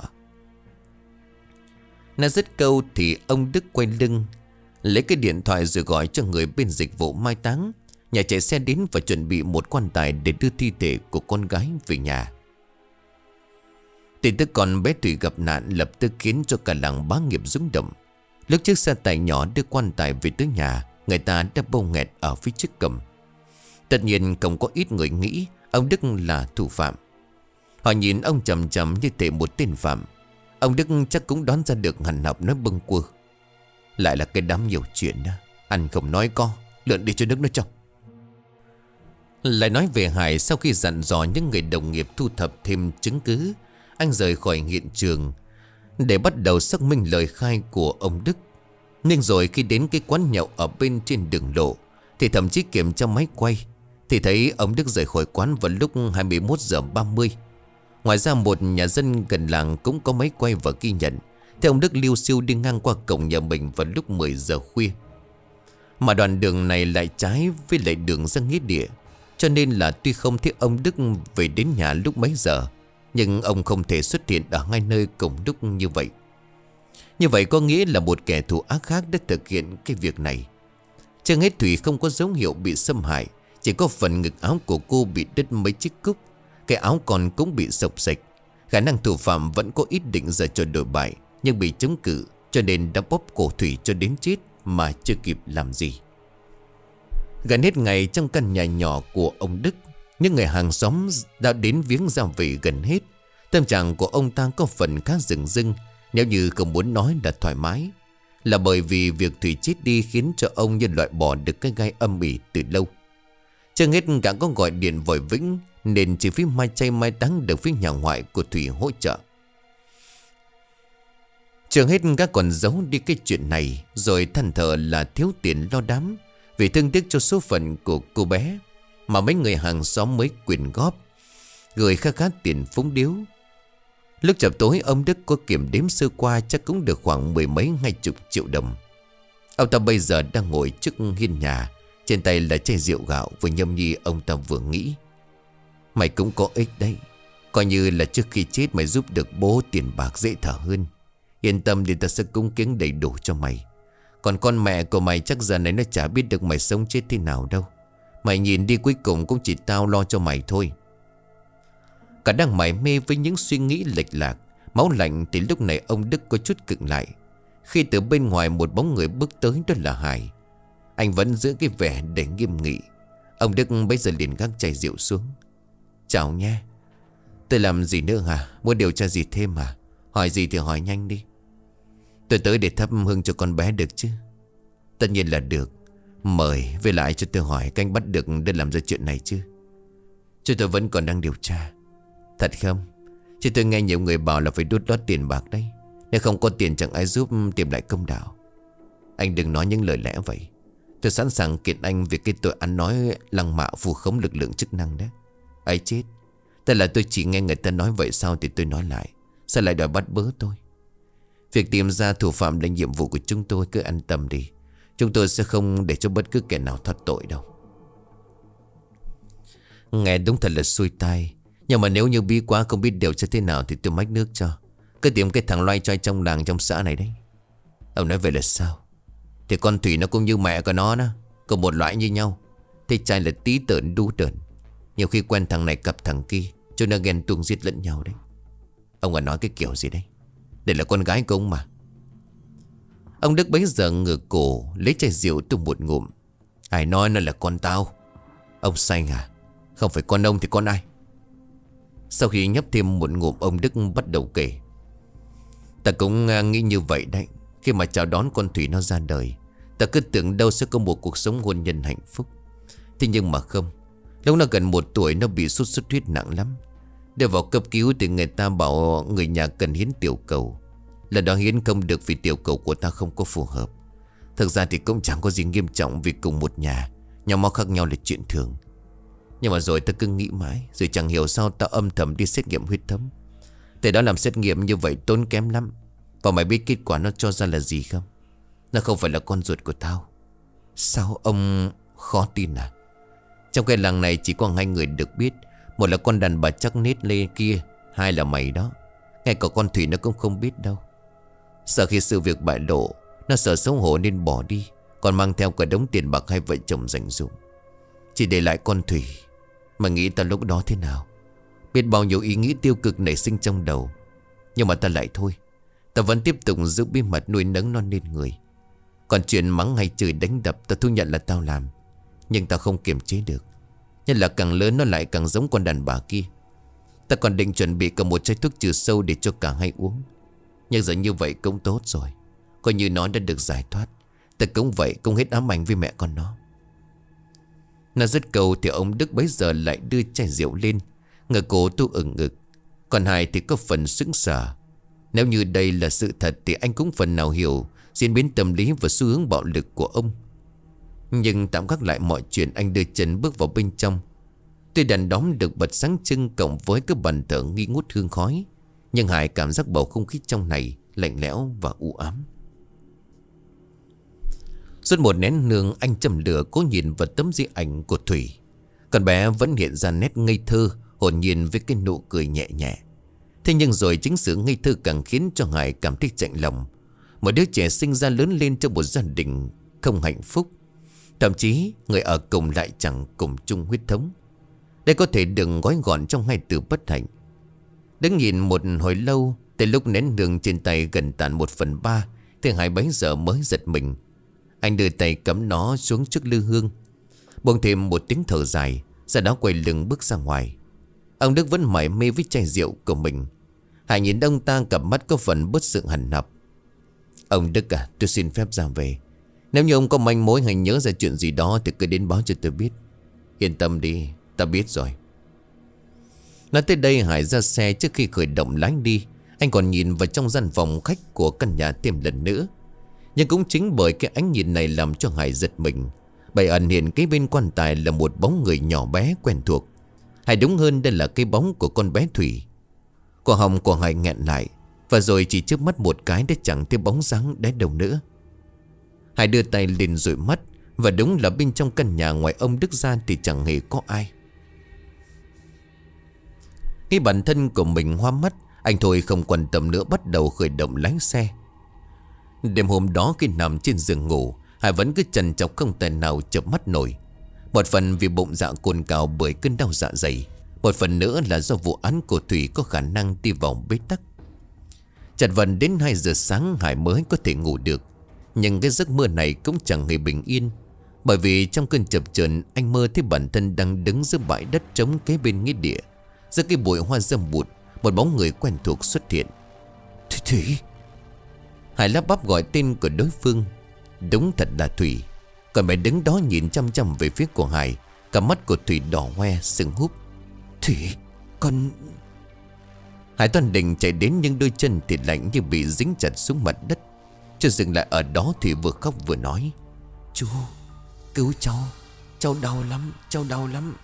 Nói dứt câu thì ông Đức quay lưng, lấy cái điện thoại rồi gọi cho người bên dịch vụ mai táng. Nhà chạy xe đến và chuẩn bị một quan tài để đưa thi thể của con gái về nhà. Tin tức con bé Thủy gặp nạn lập tức khiến cho cả làng Bá Nghiệp rung động. Lúc chiếc xe tải nhỏ đưa quan tài về tới nhà, người ta đã bâu nghẹt ở phía trước cổng. Tất nhiên không có ít người nghĩ ông Đức là thủ phạm. Họ nhìn ông chầm chầm như thể một tên phạm. Ông Đức chắc cũng đoán ra được hẳn học nói bâng quơ. Lại là cái đám nhiều chuyện đó. Ăn không nói co, lượn đi cho nước nó trong. Lại nói về Hải, sau khi dặn dò những người đồng nghiệp thu thập thêm chứng cứ, anh rời khỏi hiện trường để bắt đầu xác minh lời khai của ông Đức. Nhưng rồi khi đến cái quán nhậu ở bên trên đường lộ thì thậm chí kiểm tra máy quay thì thấy ông Đức rời khỏi quán vào lúc 21 giờ 30. Ngoài ra một nhà dân gần làng cũng có máy quay và ghi nhận thì ông Đức liêu xiêu đi ngang qua cổng nhà mình vào lúc 10 giờ khuya. Mà đoạn đường này lại trái với lại đường ra nghĩa địa, cho nên là tuy không thấy ông Đức về đến nhà lúc mấy giờ, nhưng ông không thể xuất hiện ở hai nơi cùng lúc như vậy. Như vậy có nghĩa là một kẻ thù ác khác đã thực hiện cái việc này. Chưa hết Thủy không có dấu hiệu bị xâm hại, chỉ có phần ngực áo của cô bị đứt mấy chiếc cúc. Cái áo còn cũng bị xộc xệch. Khả năng thủ phạm vẫn có ý định giờ cho đổi bại, nhưng bị chống cự, cho nên đã bóp cổ Thủy cho đến chết mà chưa kịp làm gì. Gần hết ngày trong căn nhà nhỏ của ông Đức, những người hàng xóm đã đến viếng ra về gần hết. Tâm trạng của ông ta có phần khá rừng rưng, nếu như không muốn nói là thoải mái. Là bởi vì việc Thủy chết đi khiến cho ông như loại bỏ được cái gai âm ỉ từ lâu. Chưa hết cả có gọi điện vội vĩnh, nên chỉ phía mai chay mai táng được phía nhà ngoại của Thủy hỗ trợ. Chưa hết các còn giấu đi cái chuyện này, rồi than thở là thiếu tiền lo đám vì thương tiếc cho số phận của cô bé, mà mấy người hàng xóm mới quyên góp gửi khá khá tiền phúng điếu. Lúc chập tối ông Đức có kiểm đếm sơ qua chắc cũng được khoảng 10 mấy 20 triệu đồng. Ông ta bây giờ đang ngồi trước hiên nhà, trên tay là chai rượu gạo, vừa nhâm nhi ông ta vừa nghĩ: mày cũng có ích đấy, coi như là trước khi chết mày giúp được bố tiền bạc dễ thở hơn. Yên tâm thì ta sẽ cúng kiến đầy đủ cho mày. Còn con mẹ của mày chắc giờ này nó chả biết được mày sống chết thế nào đâu. Mày nhìn đi, cuối cùng cũng chỉ tao lo cho mày thôi. Cả đang mải mê với những suy nghĩ lệch lạc, máu lạnh, thì lúc này ông Đức có chút khựng lại khi từ bên ngoài một bóng người bước tới, đó là Hải. Anh vẫn giữ cái vẻ để nghiêm nghị. Ông Đức bây giờ liền gác chai rượu xuống. Chào nha. Tôi làm gì nữa hả? Muốn điều tra gì thêm hả? Hỏi gì thì hỏi nhanh đi. Tôi tới để thắp hương cho con bé được chứ? Tất nhiên là được. Mời, với lại cho tôi hỏi canh bắt được để làm ra chuyện này chứ? Chứ tôi vẫn còn đang điều tra. Thật không? Chứ tôi nghe nhiều người bảo là phải đút lót tiền bạc đấy. Nếu không có tiền chẳng ai giúp tìm lại công đạo. Anh đừng nói những lời lẽ vậy. Tôi sẵn sàng kiện anh vì cái tội ăn nói lăng mạ vu khống lực lượng chức năng đấy. Ấy chết. Tức là tôi chỉ nghe người ta nói vậy sao thì tôi nói lại. Sao lại đòi bắt bớ tôi? Việc tìm ra thủ phạm là nhiệm vụ của chúng tôi, cứ an tâm đi. Chúng tôi sẽ không để cho bất cứ kẻ nào thoát tội đâu. Nghe đúng thật là xui tai. Nhưng mà nếu như bí quá không biết điều cho thế nào thì tôi mách nước cho. Cứ tìm cái thằng loay choay trong làng trong xã này đấy. Ông nói vậy là sao? Thì con Thủy nó cũng như mẹ của nó đó, cùng một loại như nhau. Thế trai là tí tởn đu tởn. Nhiều khi quen thằng này cặp thằng kia, cho nó ghen tuông giết lẫn nhau đấy. Ông nói cái kiểu gì đấy? Đây là con gái của ông mà. Ông Đức bấy giờ ngửa cổ lấy chai rượu tung một ngụm. Ai nói nó là con tao? Ông say à? Không phải con ông thì con ai? Sau khi nhấp thêm một ngụm, ông Đức bắt đầu kể. Ta cũng nghĩ như vậy đấy. Khi mà chào đón con Thủy nó ra đời, ta cứ tưởng đâu sẽ có một cuộc sống hôn nhân hạnh phúc. Thế nhưng mà không. Lúc nó gần 1 tuổi nó bị sốt xuất huyết nặng lắm. Đưa vào cấp cứu thì người ta bảo người nhà cần hiến tiểu cầu. Lần đó hiến không được vì tiểu cầu của ta không có phù hợp. Thực ra thì cũng chẳng có gì nghiêm trọng, vì cùng một nhà, nhau máu khác nhau là chuyện thường. Nhưng mà rồi ta cứ nghĩ mãi, rồi chẳng hiểu sao ta âm thầm đi xét nghiệm huyết thống. Từ đó làm xét nghiệm như vậy tốn kém lắm. Và mày biết kết quả nó cho ra là gì không? Nó không phải là con ruột của tao. Sao ông khó tin à? Trong cái làng này chỉ có 2 người được biết. Một là con đàn bà chắc nết lê kia, 2 là mày đó. Ngay cả con Thủy nó cũng không biết đâu. Sợ khi sự việc bại lộ, nó sợ xấu hổ nên bỏ đi, còn mang theo cả đống tiền bạc hai vợ chồng dành dụm. Chỉ để lại con Thủy. Mà nghĩ ta lúc đó thế nào? Biết bao nhiêu ý nghĩ tiêu cực nảy sinh trong đầu. Nhưng mà ta lại thôi. Ta vẫn tiếp tục giữ bí mật nuôi nấng nó nên người. Còn chuyện mắng hay chửi đánh đập ta thu nhận là tao làm. Nhưng ta không kiềm chế được. Nhất là càng lớn nó lại càng giống con đàn bà kia. Ta còn định chuẩn bị cả một chai thuốc trừ sâu để cho cả hai uống. Nhưng giờ như vậy cũng tốt rồi. Coi như nó đã được giải thoát. Ta cũng vậy, cũng hết ám ảnh với mẹ con nó. Nó dứt câu thì ông Đức bấy giờ lại đưa chai rượu lên, ngửa cổ tu ửng ngực. Còn Hải thì có phần sững sờ. Nếu như đây là sự thật thì anh cũng phần nào hiểu diễn biến tâm lý và xu hướng bạo lực của ông. Nhưng tạm gác lại mọi chuyện, anh đưa chân bước vào bên trong. Tuy đèn đóm được bật sáng trưng cộng với cái bàn thờ nghi ngút hương khói, nhưng Hải cảm giác bầu không khí trong này lạnh lẽo và u ám. Suốt một nén hương anh châm lửa cố nhìn vào tấm di ảnh của Thủy. Con bé vẫn hiện ra nét ngây thơ, hồn nhiên với cái nụ cười nhẹ nhẹ. Thế nhưng rồi chính sự ngây thơ càng khiến cho Hải cảm thấy chạnh lòng. Một đứa trẻ sinh ra lớn lên trong một gia đình không hạnh phúc. Thậm chí người ở cùng lại chẳng cùng chung huyết thống. Đây có thể đừng gói gọn trong 2 từ bất hạnh. Đứng nhìn một hồi lâu, tới lúc nén hương trên tay gần tàn 1/3 thì Hải bấy giờ mới giật mình. Anh đưa tay cắm nó xuống trước lư hương, buông thêm một tiếng thở dài, sau đó quay lưng bước ra ngoài. Ông Đức vẫn mải mê với chai rượu của mình. Hải nhìn ông ta, cặp mắt có phần bớt sự hằn học. Ông Đức à, tôi xin phép ra về. Nếu như ông có manh mối hay nhớ ra chuyện gì đó thì cứ đến báo cho tôi biết. Yên tâm đi, ta biết rồi. Nói tới đây Hải ra xe. Trước khi khởi động lái đi, anh còn nhìn vào trong gian phòng khách của căn nhà thêm lần nữa. Nhưng cũng chính bởi cái ánh nhìn này làm cho Hải giật mình. Bởi ẩn hiện kế bên quan tài là một bóng người nhỏ bé quen thuộc. Hay đúng hơn đây là cái bóng của con bé Thủy. Cổ họng của Hải nghẹn lại, và rồi chỉ chớp mắt một cái đã chẳng thấy bóng dáng đấy đâu nữa. Hải đưa tay lên dụi mắt, và đúng là bên trong căn nhà ngoài ông Đức ra thì chẳng hề có ai. Khi bản thân của mình hoa mắt, anh thôi không quan tâm nữa, bắt đầu khởi động lái xe. Đêm hôm đó khi nằm trên giường ngủ, Hải vẫn cứ trằn trọc không thể nào chợp mắt nổi. Một phần vì bụng dạ cồn cào bởi cơn đau dạ dày, một phần nữa là do vụ án của Thủy có khả năng đi vào bế tắc. Chật vật đến 2 giờ sáng Hải mới có thể ngủ được. Nhưng cái giấc mơ này cũng chẳng hề bình yên. Bởi vì trong cơn chập chờn anh mơ thấy bản thân đang đứng giữa bãi đất trống kế bên nghĩa địa. Giữa cái bụi hoa râm bụt, một bóng người quen thuộc xuất hiện. Thủy. Hải lắp bắp gọi tên của đối phương. Đúng thật là Thủy. Còn mẹ đứng đó nhìn chăm chăm về phía của Hải. Cả mắt của Thủy đỏ hoe sưng húp. Thủy, con... Hải toàn định chạy đến, nhưng đôi chân thì lạnh như bị dính chặt xuống mặt đất. Chưa dừng lại ở đó Thủy vừa khóc vừa nói. Chú, cứu cháu. Cháu đau lắm, cháu đau lắm.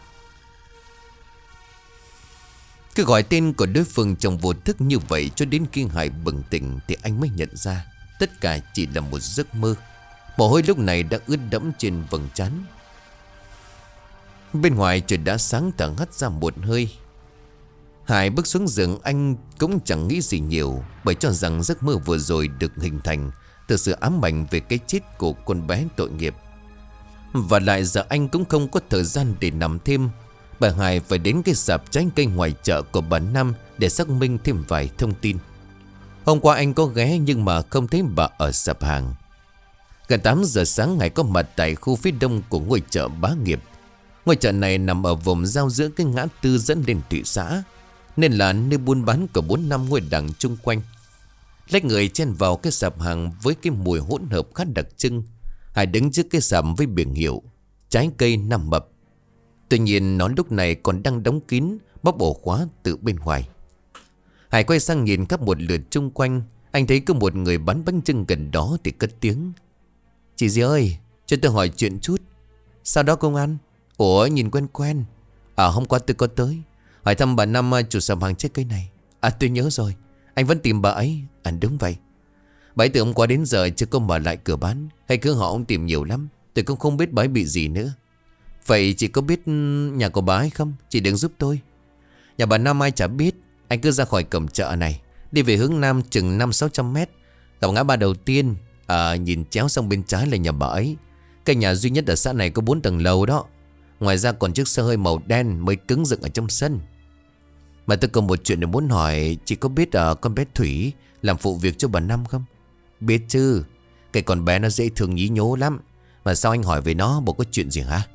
Cứ gọi tên của đối phương trong vô thức như vậy cho đến khi Hải bừng tỉnh thì anh mới nhận ra tất cả chỉ là một giấc mơ. Mồ hôi lúc này đã ướt đẫm trên vầng trán. Bên ngoài trời đã sáng, thở hắt ra một hơi. Hải bước xuống giường, anh cũng chẳng nghĩ gì nhiều, bởi cho rằng giấc mơ vừa rồi được hình thành từ sự ám ảnh về cái chết của con bé tội nghiệp. Và lại giờ anh cũng không có thời gian để nằm thêm, bởi Hải phải đến cái sạp trái cây ngoài chợ của bà Năm để xác minh thêm vài thông tin. Hôm qua anh có ghé nhưng mà không thấy bà ở sạp hàng. Gần 8 giờ sáng Hải có mặt tại khu phía đông của ngôi chợ Bá Nghiệp. Ngôi chợ này nằm ở vùng giao giữa cái ngã tư dẫn lên thị xã, nên là nơi buôn bán của 4-5 ngôi đằng chung quanh. Lách người chen vào cái sạp hàng với cái mùi hỗn hợp khá đặc trưng. Hải đứng trước cái sạp với biển hiệu trái cây Năm Mập. Tuy nhiên nó lúc này còn đang đóng kín, bóp ổ khóa từ bên ngoài. Hải quay sang nhìn khắp một lượt chung quanh. Anh thấy có một người bán bánh chưng gần đó thì cất tiếng: "Chị dì ơi, cho tôi hỏi chuyện chút." "Sao đó công an?" "Ủa, nhìn quen quen. Hôm qua tôi có tới hỏi thăm bà Năm, chủ sạp hàng trái cây này." Tôi nhớ rồi. Anh vẫn tìm bà ấy." Đúng vậy. Bà ấy từ hôm qua đến giờ chưa có mở lại cửa bán. Hay cứ họ ông tìm nhiều lắm. Tôi cũng không biết bà ấy bị gì nữa. Vậy chị có biết nhà của bà ấy không? Chị đừng giúp tôi. Nhà bà Năm ai chả biết. Anh cứ ra khỏi cổng chợ này, đi về hướng nam chừng 500-600 mét, gặp ngã ba đầu tiên, nhìn chéo sang bên trái là nhà bà ấy. Cái nhà duy nhất ở xã này có 4 tầng lầu đó. Ngoài ra còn chiếc xe hơi màu đen mới cứng dựng ở trong sân. Mà tôi có một chuyện để muốn hỏi. Chị có biết con bé Thủy làm phụ việc cho bà Năm không? Biết chứ. Cái con bé nó dễ thương nhí nhố lắm. Mà sao anh hỏi về nó, bộ có chuyện gì hả?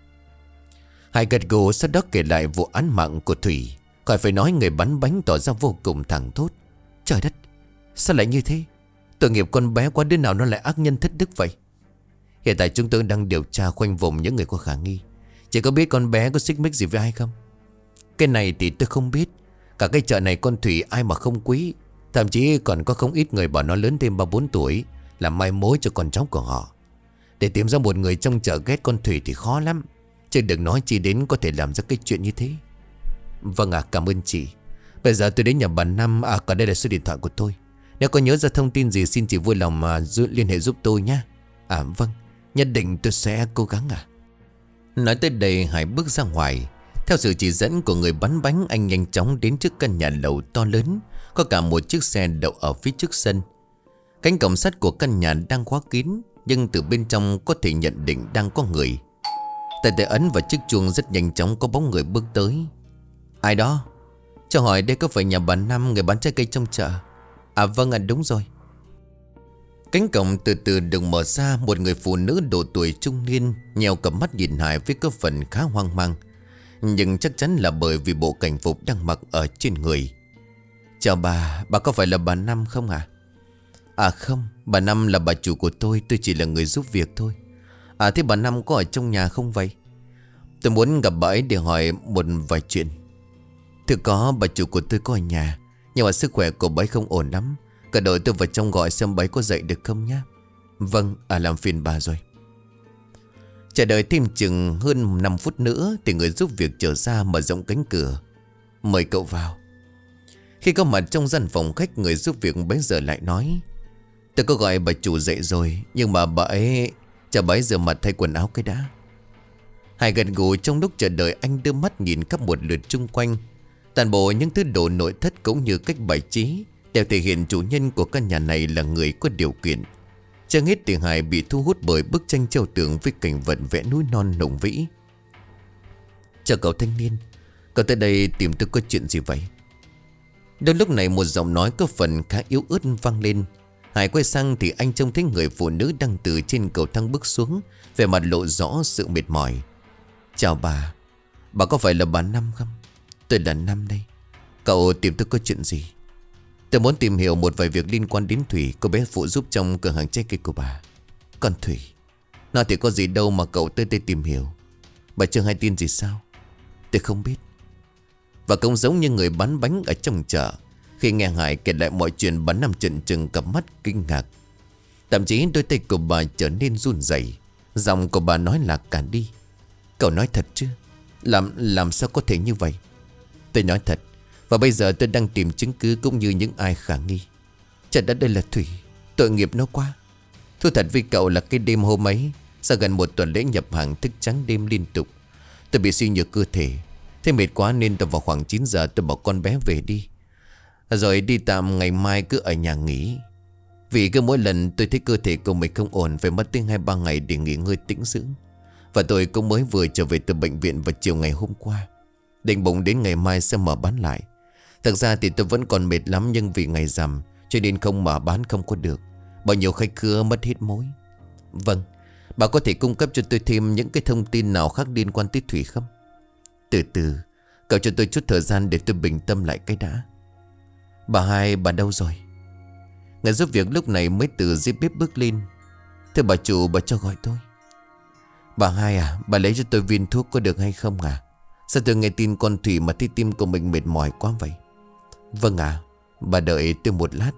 Hải gật gù, sau đó kể lại vụ án mạng của Thủy. Khỏi phải nói, người bán bánh tỏ ra vô cùng thẳng thốt. Trời đất, sao lại như thế? Tội nghiệp con bé quá, đứa nào nó lại ác nhân thất đức vậy? Hiện tại chúng tôi đang điều tra khoanh vùng những người có khả nghi. Chị có biết con bé có xích mích gì với ai không? Cái này thì tôi không biết. Cả cái chợ này con Thủy ai mà không quý. Thậm chí còn có không ít người bảo nó lớn thêm 3-4 tuổi, làm mai mối cho con cháu của họ. Để tìm ra một người trong chợ ghét con Thủy thì khó lắm, chứ đừng nói chi đến có thể làm ra cái chuyện như thế. Vâng ạ, cảm ơn chị. Bây giờ tôi đến nhà bà Năm. Còn đây là số điện thoại của tôi. Nếu có nhớ ra thông tin gì xin chị vui lòng liên hệ giúp tôi nhé. Vâng, nhất định tôi sẽ cố gắng ạ. Nói tới đây Hải bước ra ngoài. Theo sự chỉ dẫn của người bán bánh, anh nhanh chóng đến trước căn nhà lầu to lớn, có cả một chiếc xe đậu ở phía trước sân. Cánh cổng sắt của căn nhà đang khóa kín, nhưng từ bên trong có thể nhận định đang có người. Tay tay ấn vào chiếc chuông, rất nhanh chóng có bóng người bước tới. Ai đó? Cho hỏi đây có phải nhà bà Năm, người bán trái cây trong chợ? Vâng ạ, đúng rồi. Cánh cổng từ từ được mở ra. Một người phụ nữ độ tuổi trung niên nheo cặp mắt nhìn Hải với có phần khá hoang mang, nhưng chắc chắn là bởi vì bộ cảnh phục đang mặc ở trên người. Chào bà có phải là bà Năm không ạ? Không, bà Năm là bà chủ của tôi chỉ là người giúp việc thôi. Thế bà Năm có ở trong nhà không vậy? Tôi muốn gặp bà ấy để hỏi một vài chuyện. Thưa có, bà chủ của tôi có ở nhà, nhưng mà sức khỏe của bà ấy không ổn lắm. Cả đội tôi vào trong gọi xem bà ấy có dậy được không nhé. Vâng, làm phiền bà rồi. Chờ đợi thêm chừng hơn 5 phút nữa thì người giúp việc trở ra, mở rộng cánh cửa. Mời cậu vào. Khi có mặt trong gian phòng khách, người giúp việc bấy giờ lại nói: Tôi có gọi bà chủ dậy rồi, nhưng mà bà ấy chờ bà ấy rửa mặt thay quần áo cái đã. Hải gật gù. Trong lúc chờ đợi, anh đưa mắt nhìn khắp một lượt chung quanh. Toàn bộ những thứ đồ nội thất cũng như cách bày trí đều thể hiện chủ nhân của căn nhà này là người có điều kiện. Chẳng hết thì Hải bị thu hút bởi bức tranh treo tường với cảnh vật vẽ núi non hùng vĩ. Chào cậu thanh niên, cậu tới đây tìm tôi có chuyện gì vậy? Đến lúc này một giọng nói có phần khá yếu ớt vang lên. Hải quay sang thì anh trông thấy người phụ nữ đang từ trên cầu thang bước xuống, vẻ mặt lộ rõ sự mệt mỏi. Chào bà có phải là bà Năm không? Tôi là Năm đây. Cậu tìm tôi có chuyện gì? Tôi muốn tìm hiểu một vài việc liên quan đến Thủy, cô bé phụ giúp trong cửa hàng trái cây của bà. Còn Thủy, nó thì có gì đâu mà cậu tới đây tìm hiểu. Bà chưa hay tin gì sao? Tôi không biết. Và cũng giống như người bán bánh ở trong chợ, khi nghe Hải kể lại mọi chuyện, bà Năm chần chừng cặp mắt kinh ngạc. Thậm chí đôi tay của bà trở nên run rẩy. Giọng của bà nói là cả đi. Cậu nói thật chứ? Làm sao có thể như vậy? Tôi nói thật. Và bây giờ tôi đang tìm chứng cứ cũng như những ai khả nghi. Trời đất, đây là Thủy. Tội nghiệp nó quá. Thú thật với cậu là cái đêm hôm ấy, sau gần 1 tuần lễ nhập hàng thức trắng đêm liên tục, tôi bị suy nhược cơ thể. Thế mệt quá nên tôi vào khoảng 9 giờ tôi bảo con bé về đi, rồi đi tạm, ngày mai cứ ở nhà nghỉ. Vì cứ mỗi lần tôi thấy cơ thể của mình không ổn, phải mất tới 2-3 ngày để nghỉ ngơi tĩnh dưỡng. Và tôi cũng mới vừa trở về từ bệnh viện vào chiều ngày hôm qua. Định bụng đến ngày mai sẽ mở bán lại. Thật ra thì tôi vẫn còn mệt lắm, nhưng vì ngày rằm cho nên không mở bán không có được. Bao nhiêu khách khứa mất hết mối. Vâng, bà có thể cung cấp cho tôi thêm những cái thông tin nào khác liên quan tới Thủy không? Từ từ, cậu cho tôi chút thời gian để tôi bình tâm lại cái đã. Bà Hai, bà đâu rồi? Người giúp việc lúc này mới từ dưới bếp bước lên. Thưa bà chủ, bà cho gọi tôi. Bà Hai à, bà lấy cho tôi viên thuốc có được hay không à? Sao tôi nghe tin con Thủy mà thấy tim của mình mệt mỏi quá vậy? Vâng à, bà đợi tôi một lát.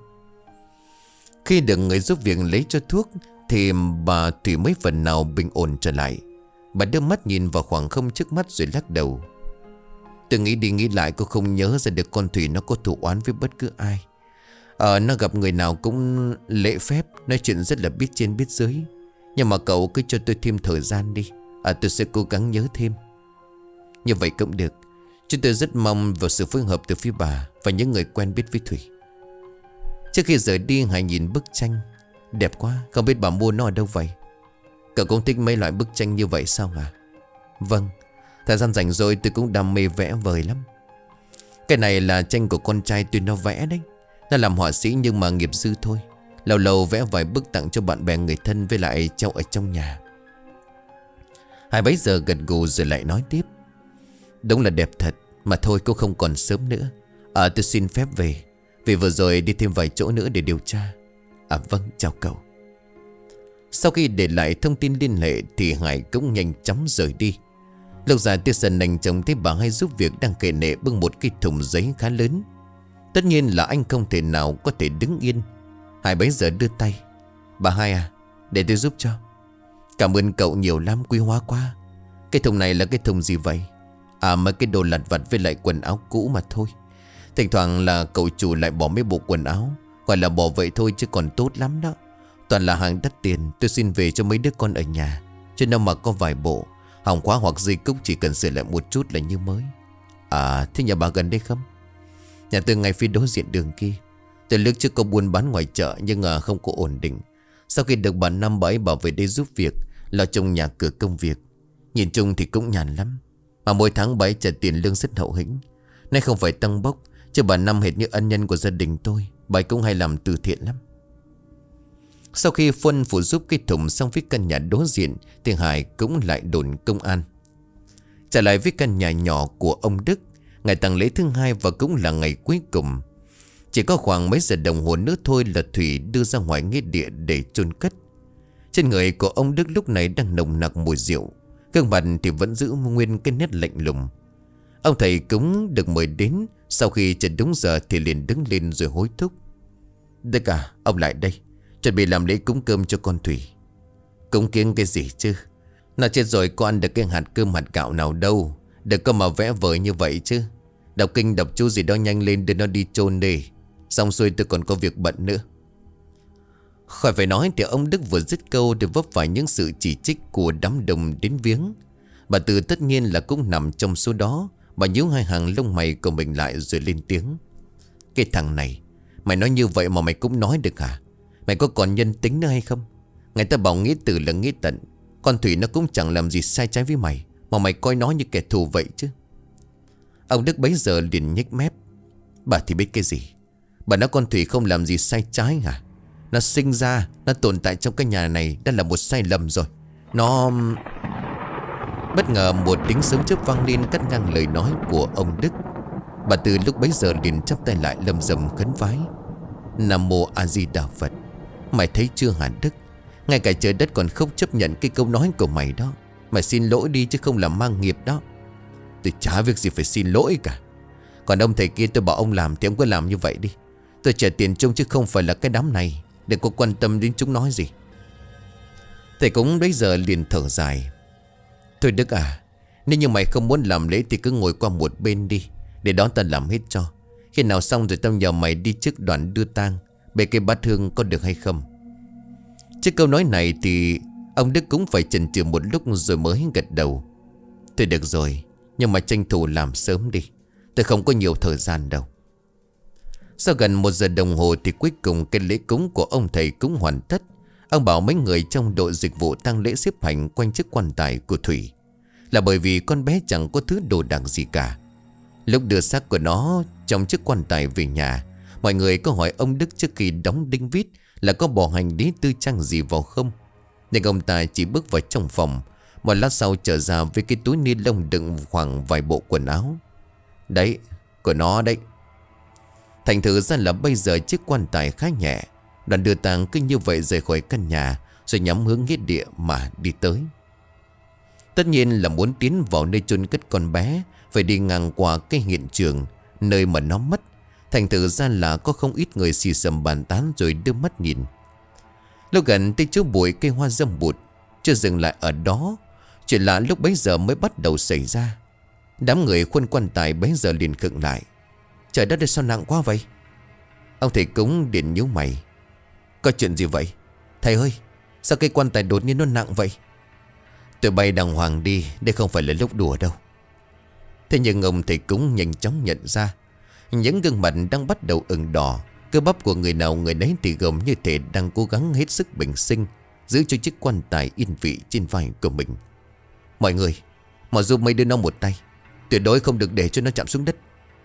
Khi được người giúp việc lấy cho thuốc thì bà Thủy mới phần nào bình ổn trở lại. Bà đưa mắt nhìn vào khoảng không trước mắt rồi lắc đầu. Tôi nghĩ đi nghĩ lại cô không nhớ ra được con Thủy nó có thù oán với bất cứ ai. Nó gặp người nào cũng lễ phép, nói chuyện rất là biết trên biết dưới. Nhưng mà cậu cứ cho tôi thêm thời gian đi. Tôi sẽ cố gắng nhớ thêm. Như vậy cũng được. Chúng tôi rất mong vào sự phối hợp từ phía bà và những người quen biết với Thủy. Trước khi rời đi, Hải nhìn bức tranh. Đẹp quá, không biết bà mua nó ở đâu vậy? Cậu cũng thích mấy loại bức tranh như vậy sao à? Vâng, thời gian rảnh rồi tôi cũng đam mê vẽ vời lắm. Cái này là tranh của con trai tôi nó vẽ đấy. Nó làm họa sĩ nhưng mà nghiệp dư thôi. Lâu lâu vẽ vài bức tặng cho bạn bè người thân, với lại treo ở trong nhà. Hải bấy giờ gật gù rồi lại nói tiếp. Đúng là đẹp thật. Mà thôi cũng không còn sớm nữa. Tôi xin phép về. Vì vừa rồi đi thêm vài chỗ nữa để điều tra. Vâng, chào cậu. Sau khi để lại thông tin liên hệ thì Hải cũng nhanh chóng rời đi. Lúc ra Tiết Sơn nhanh chóng thấy bà Hai giúp việc đang kệ nệ bưng một cái thùng giấy khá lớn. Tất nhiên là anh không thể nào có thể đứng yên. Hải bấy giờ đưa tay. Bà Hai à, để tôi giúp cho. Cảm ơn cậu nhiều lắm, quý hóa quá. Cái thùng này là cái thùng gì vậy? Mấy cái đồ lặt vặt với lại quần áo cũ mà thôi. Thỉnh thoảng là cậu chủ lại bỏ mấy bộ quần áo. Gọi là bỏ vậy thôi chứ còn tốt lắm đó. Toàn là hàng đắt tiền. Tôi xin về cho mấy đứa con ở nhà. Chứ đâu mà có vài bộ hỏng quá hoặc dây cúc chỉ cần sửa lại một chút là như mới. Thế nhà bà gần đây không? Nhà tôi ngay phía đối diện đường kia. Từ lúc trước có buôn bán ngoài chợ nhưng không có ổn định. Sau khi được bà Năm bà ấy bảo về đây giúp việc, lo trong nhà cửa công việc. Nhìn chung thì cũng nhàn lắm. Mà mỗi tháng bà ấy trả tiền lương rất hậu hĩnh. Nay không phải tăng bốc, chứ bà Năm hệt như ân nhân của gia đình tôi. Bà ấy cũng hay làm từ thiện lắm. Sau khi phân phụ giúp cái thùng xong với căn nhà đối diện thì Hải cũng lại đồn công an. Trở lại với căn nhà nhỏ của ông Đức, ngày tang lễ thứ hai và cũng là ngày cuối cùng. Chỉ có khoảng mấy giờ đồng hồ nữa thôi là Thủy đưa ra ngoài nghĩa địa để chôn cất. Trên người của ông Đức lúc này đang nồng nặc mùi rượu. Gương mặt thì vẫn giữ nguyên cái nét lạnh lùng. Ông thầy cũng được mời đến. Sau khi chợt đúng giờ thì liền đứng lên rồi hối thúc. Đức à, ông lại đây, chuẩn bị làm lễ cúng cơm cho con Thủy. Cúng kiêng cái gì chứ? Nó chết rồi có ăn được cái hạt cơm hạt gạo nào đâu. Đừng có mà vẽ vời như vậy chứ. Đọc kinh đọc chú gì đó nhanh lên đưa nó đi chôn đi. Xong xuôi tôi còn có việc bận nữa. Khỏi phải nói thì ông Đức vừa dứt câu thì vấp phải những sự chỉ trích của đám đông đến viếng. Bà Từ tất nhiên là cũng nằm trong số đó. Bà nhíu hai hàng lông mày của mình lại rồi lên tiếng. Cái thằng này, mày nói như vậy mà mày cũng nói được hả? Mày có còn nhân tính nữa hay không? Người ta bảo nghĩa tử là nghĩa tận. Con Thủy nó cũng chẳng làm gì sai trái với mày, mà mày coi nó như kẻ thù vậy chứ. Ông Đức bấy giờ liền nhếch mép. Bà thì biết cái gì? Bà nói con Thủy không làm gì sai trái hả? Nó sinh ra, nó tồn tại trong cái nhà này đã là một sai lầm rồi. Nó... Bất ngờ một tiếng sấm chớp vang lên cắt ngang lời nói của ông Đức. Bà Từ lúc bấy giờ liền chắp tay lại lầm rầm khấn vái. Nam mô A Di Đà Phật. Mày thấy chưa hả Đức? Ngay cả trời đất còn không chấp nhận cái câu nói của mày đó. Mày xin lỗi đi chứ không làm mang nghiệp đó. Tôi chả việc gì phải xin lỗi cả. Còn ông thầy kia tôi bảo ông làm thì ông cứ làm như vậy đi. Tôi trả tiền chung chứ không phải là cái đám này. Đừng có quan tâm đến chúng nói gì. Thầy cũng bây giờ liền thở dài. Thôi Đức à, nếu như mày không muốn làm lễ thì cứ ngồi qua một bên đi, để đó ta làm hết cho. Khi nào xong rồi tao nhờ mày đi trước đoàn đưa tang, bề cái bát hương có được hay không? Trước câu nói này thì ông Đức cũng phải chần chừ một lúc rồi mới gật đầu. Thôi được rồi, Nhưng mà tranh thủ làm sớm đi, tôi không có nhiều thời gian đâu. Sau gần 1 giờ đồng hồ thì cuối cùng cái lễ cúng của ông thầy cũng hoàn tất. Ông bảo mấy người trong đội dịch vụ tang lễ xếp hành quanh chiếc quan tài của Thủy. Là bởi vì con bé chẳng có thứ đồ đạc gì cả. Lúc đưa xác của nó trong chiếc quan tài về nhà, mọi người có hỏi ông Đức trước khi đóng đinh vít là có bỏ hành lý tư trang gì vào không. Nhưng ông ta chỉ bước vào trong phòng, một lát sau trở ra với cái túi ni lông đựng khoảng vài bộ quần áo. Đấy, của nó đấy. Thành thử ra là bây giờ chiếc quan tài khá nhẹ. Đoàn đưa tang cứ như vậy rời khỏi căn nhà, rồi nhắm hướng nghĩa địa mà đi tới. Tất nhiên là muốn tiến vào nơi chôn cất con bé, phải đi ngang qua cái hiện trường nơi mà nó mất. Thành thử ra là có không ít người xì xầm bàn tán rồi đưa mắt nhìn. Lúc gần tới chỗ bụi cây hoa dâm bụt, chưa dừng lại ở đó, chuyện lạ lúc bấy giờ mới bắt đầu xảy ra. Đám người khuân quan tài bấy giờ liền khựng lại. Trời đất ơi, sao nặng quá vậy? Ông thầy cúng điện nhíu mày. Có chuyện gì vậy? Thầy ơi, sao cây quan tài đột nhiên nó nặng vậy? Tụi bay đàng hoàng đi, đây không phải là lúc đùa đâu. Thế nhưng ông thầy cúng nhanh chóng nhận ra những gương mặt đang bắt đầu ửng đỏ. Cơ bắp của người nào người nấy thì gồm như thể đang cố gắng hết sức bình sinh, giữ cho chiếc quan tài yên vị trên vai của mình. Mọi người, mà giúp mấy đứa nó một tay, tuyệt đối không được để cho nó chạm xuống đất.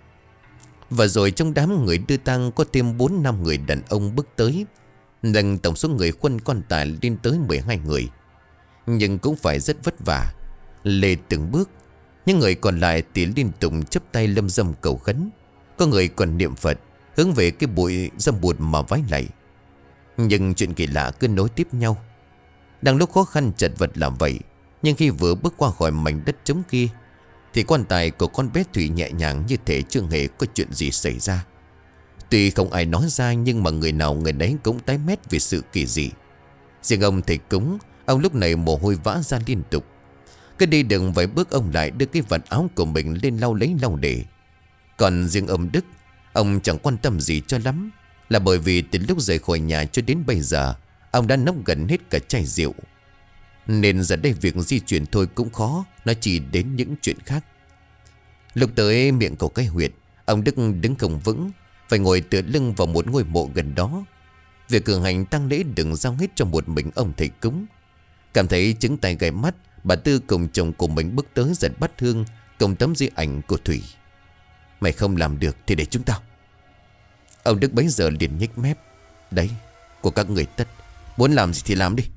Và rồi trong đám người đưa tang có thêm 4-5 người đàn ông bước tới, nâng tổng số người khuân quan tài lên tới 12 người. Nhưng cũng phải rất vất vả, lê từng bước. Những người còn lại thì liên tục chắp tay lâm dâm cầu khấn. Có người còn niệm Phật, hướng về cái bụi dâm bụt mà vái lạy. Nhưng chuyện kỳ lạ cứ nối tiếp nhau. Đang lúc khó khăn chật vật là vậy, nhưng khi vừa bước qua khỏi mảnh đất trống kia, thì quan tài của con bé Thủy nhẹ nhàng như thể chưa hề có chuyện gì xảy ra. Tuy không ai nói ra, nhưng mà người nào người nấy cũng tái mét vì sự kỳ dị. Riêng ông thầy cúng, ông lúc này mồ hôi vã ra liên tục. Cứ đi đừng vài bước ông lại đưa cái vật áo của mình lên lau lấy lau để. Còn riêng ông Đức, ông chẳng quan tâm gì cho lắm. Là bởi vì từ lúc rời khỏi nhà cho đến bây giờ, ông đã nốc gần hết cả chai rượu. Nên giờ đây việc di chuyển thôi cũng khó, nó chỉ đến những chuyện khác. Lúc tới miệng cầu cái huyệt, ông Đức đứng không vững, phải ngồi tựa lưng vào một ngôi mộ gần đó. Việc cử hành tang lễ đừng giao hết cho một mình ông thầy cúng. Cảm thấy chứng tay gai mắt, bà Tư cùng chồng của mình bước tới giật bắt hương cùng tấm di ảnh của Thủy. Mày không làm được thì để chúng tao. Ông Đức bấy giờ liền nhếch mép. Đấy, của các người tất, muốn làm gì thì làm đi.